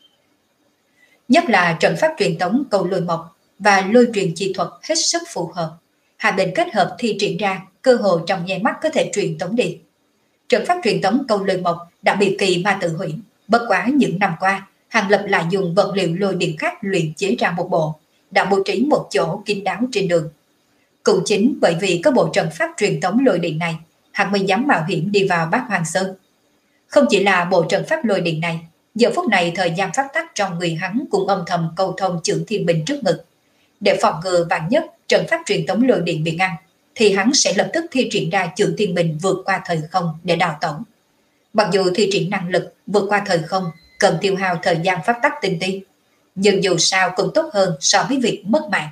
Nhất là trận pháp truyền tống câu lôi mộc và lôi truyền chi thuật hết sức phù hợp, hai bên kết hợp thi triển ra, cơ hội trong nháy mắt có thể truyền tống đi. Trận pháp truyền tống câu lôi mộc đã bị kỳ ma tự hủy, bất quá những năm qua, Hàng Lập lại dùng vật liệu lôi điện khác luyện chế ra một bộ, đã bố trí một chỗ kín đáo trên đường. Cũng chính bởi vì có bộ trận pháp truyền tống lôi điện này, hắn mới dám mạo hiểm đi vào Bát Hoàng Sơn. Không chỉ là bộ trận pháp lôi điện này, giờ phút này thời gian pháp tắc trong người hắn cũng âm thầm câu thông chưởng thiên bình trước ngực. Để phòng ngừa vạn nhất trận pháp truyền tống lôi điện bị ngăn, thì hắn sẽ lập tức thi triển ra chưởng thiên bình vượt qua thời không để đào tẩu. Mặc dù thi triển năng lực vượt qua thời không cần tiêu hao thời gian pháp tắc tinh ti, nhưng dù sao cũng tốt hơn so với việc mất mạng.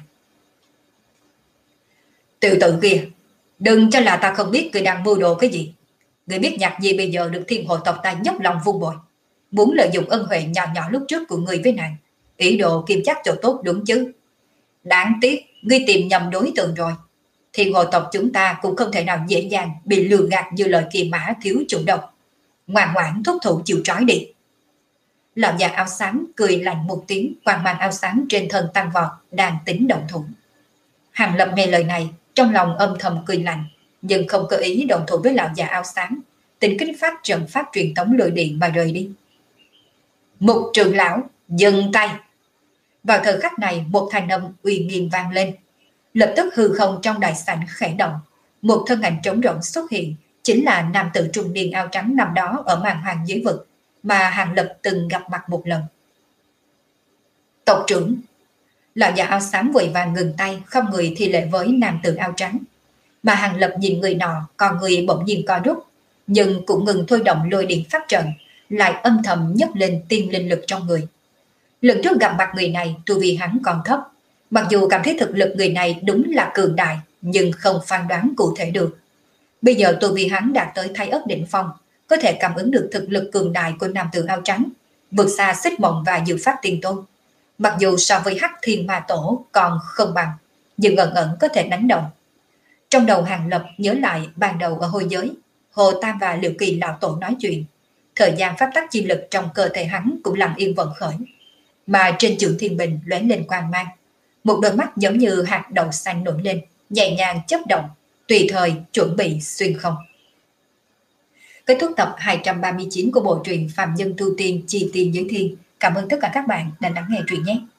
Tiểu tử kia, đừng cho là ta không biết người đang mưu đồ cái gì. Người biết Nhạc Nhi bây giờ được thiên hồ tộc ta nhóc lòng vun bồi, muốn lợi dụng ân huệ nhỏ nhỏ lúc trước của người với nàng, ý đồ kim chắc chỗ tốt đúng chứ. Đáng tiếc, ngươi tìm nhầm đối tượng rồi. Thiên hồ tộc chúng ta cũng không thể nào dễ dàng bị lừa gạt như lời kỳ mã thiếu chủ độc. Ngoan ngoãn thúc thủ chịu trói đi. Lão già áo xám cười lạnh một tiếng, quang mang áo xám trên thân tăng vọt, đang tính động thủ. Hàng Lập nghe lời này, trong lòng âm thầm cười lạnh, nhưng không có ý đồng thủ với lão già áo xám, tính kích phát trận pháp truyền tống lôi điện mà rời đi. Mục trưởng lão, dừng tay! Vào thời khắc này, một thanh âm uy nghiêm vang lên. Lập tức hư không trong đại sảnh khẽ động, một thân ảnh trống rỗng xuất hiện, chính là nam tử trung niên áo trắng năm đó ở màn hoàng dưới vực mà Hàng Lập từng gặp mặt một lần. Tộc trưởng! Lão già áo xám vội vàng ngừng tay, không người thi lễ với nam tử áo trắng. Mà Hàng Lập nhìn người nọ, còn người bỗng nhiên co rút, nhưng cũng ngừng thôi động lôi điện pháp trận, lại âm thầm nhấc lên tiên linh lực trong người. Lần trước gặp mặt người này, tu vi hắn còn thấp, mặc dù cảm thấy thực lực người này đúng là cường đại, nhưng không phán đoán cụ thể được. Bây giờ tu vi hắn đạt tới thái ớt đỉnh phong, có thể cảm ứng được thực lực cường đại của nam tử áo trắng, vượt xa Xích Mộng và Dự Pháp Tiên Tôn. Mặc dù so với Hắc Thiên Ma Tổ còn không bằng, nhưng ẩn ẩn có thể đánh đồng. Trong đầu Hàng Lập nhớ lại ban đầu ở hôi giới, Hồ Tam và Liệu Kỳ lão tổ nói chuyện, thời gian pháp tắc chi lực trong cơ thể hắn cũng lặng yên vận khởi, mà trên trường thiên bình lóe lên quang mang, một đôi mắt giống như hạt đậu xanh nổi lên, nhẹ nhàng chớp động, tùy thời chuẩn bị xuyên không. Kết thúc tập hai trăm ba mươi chín của bộ truyện Phàm Nhân Tu Tiên Chi Tiên Giới Thiên. Cảm ơn tất cả các bạn đã lắng nghe truyện nhé.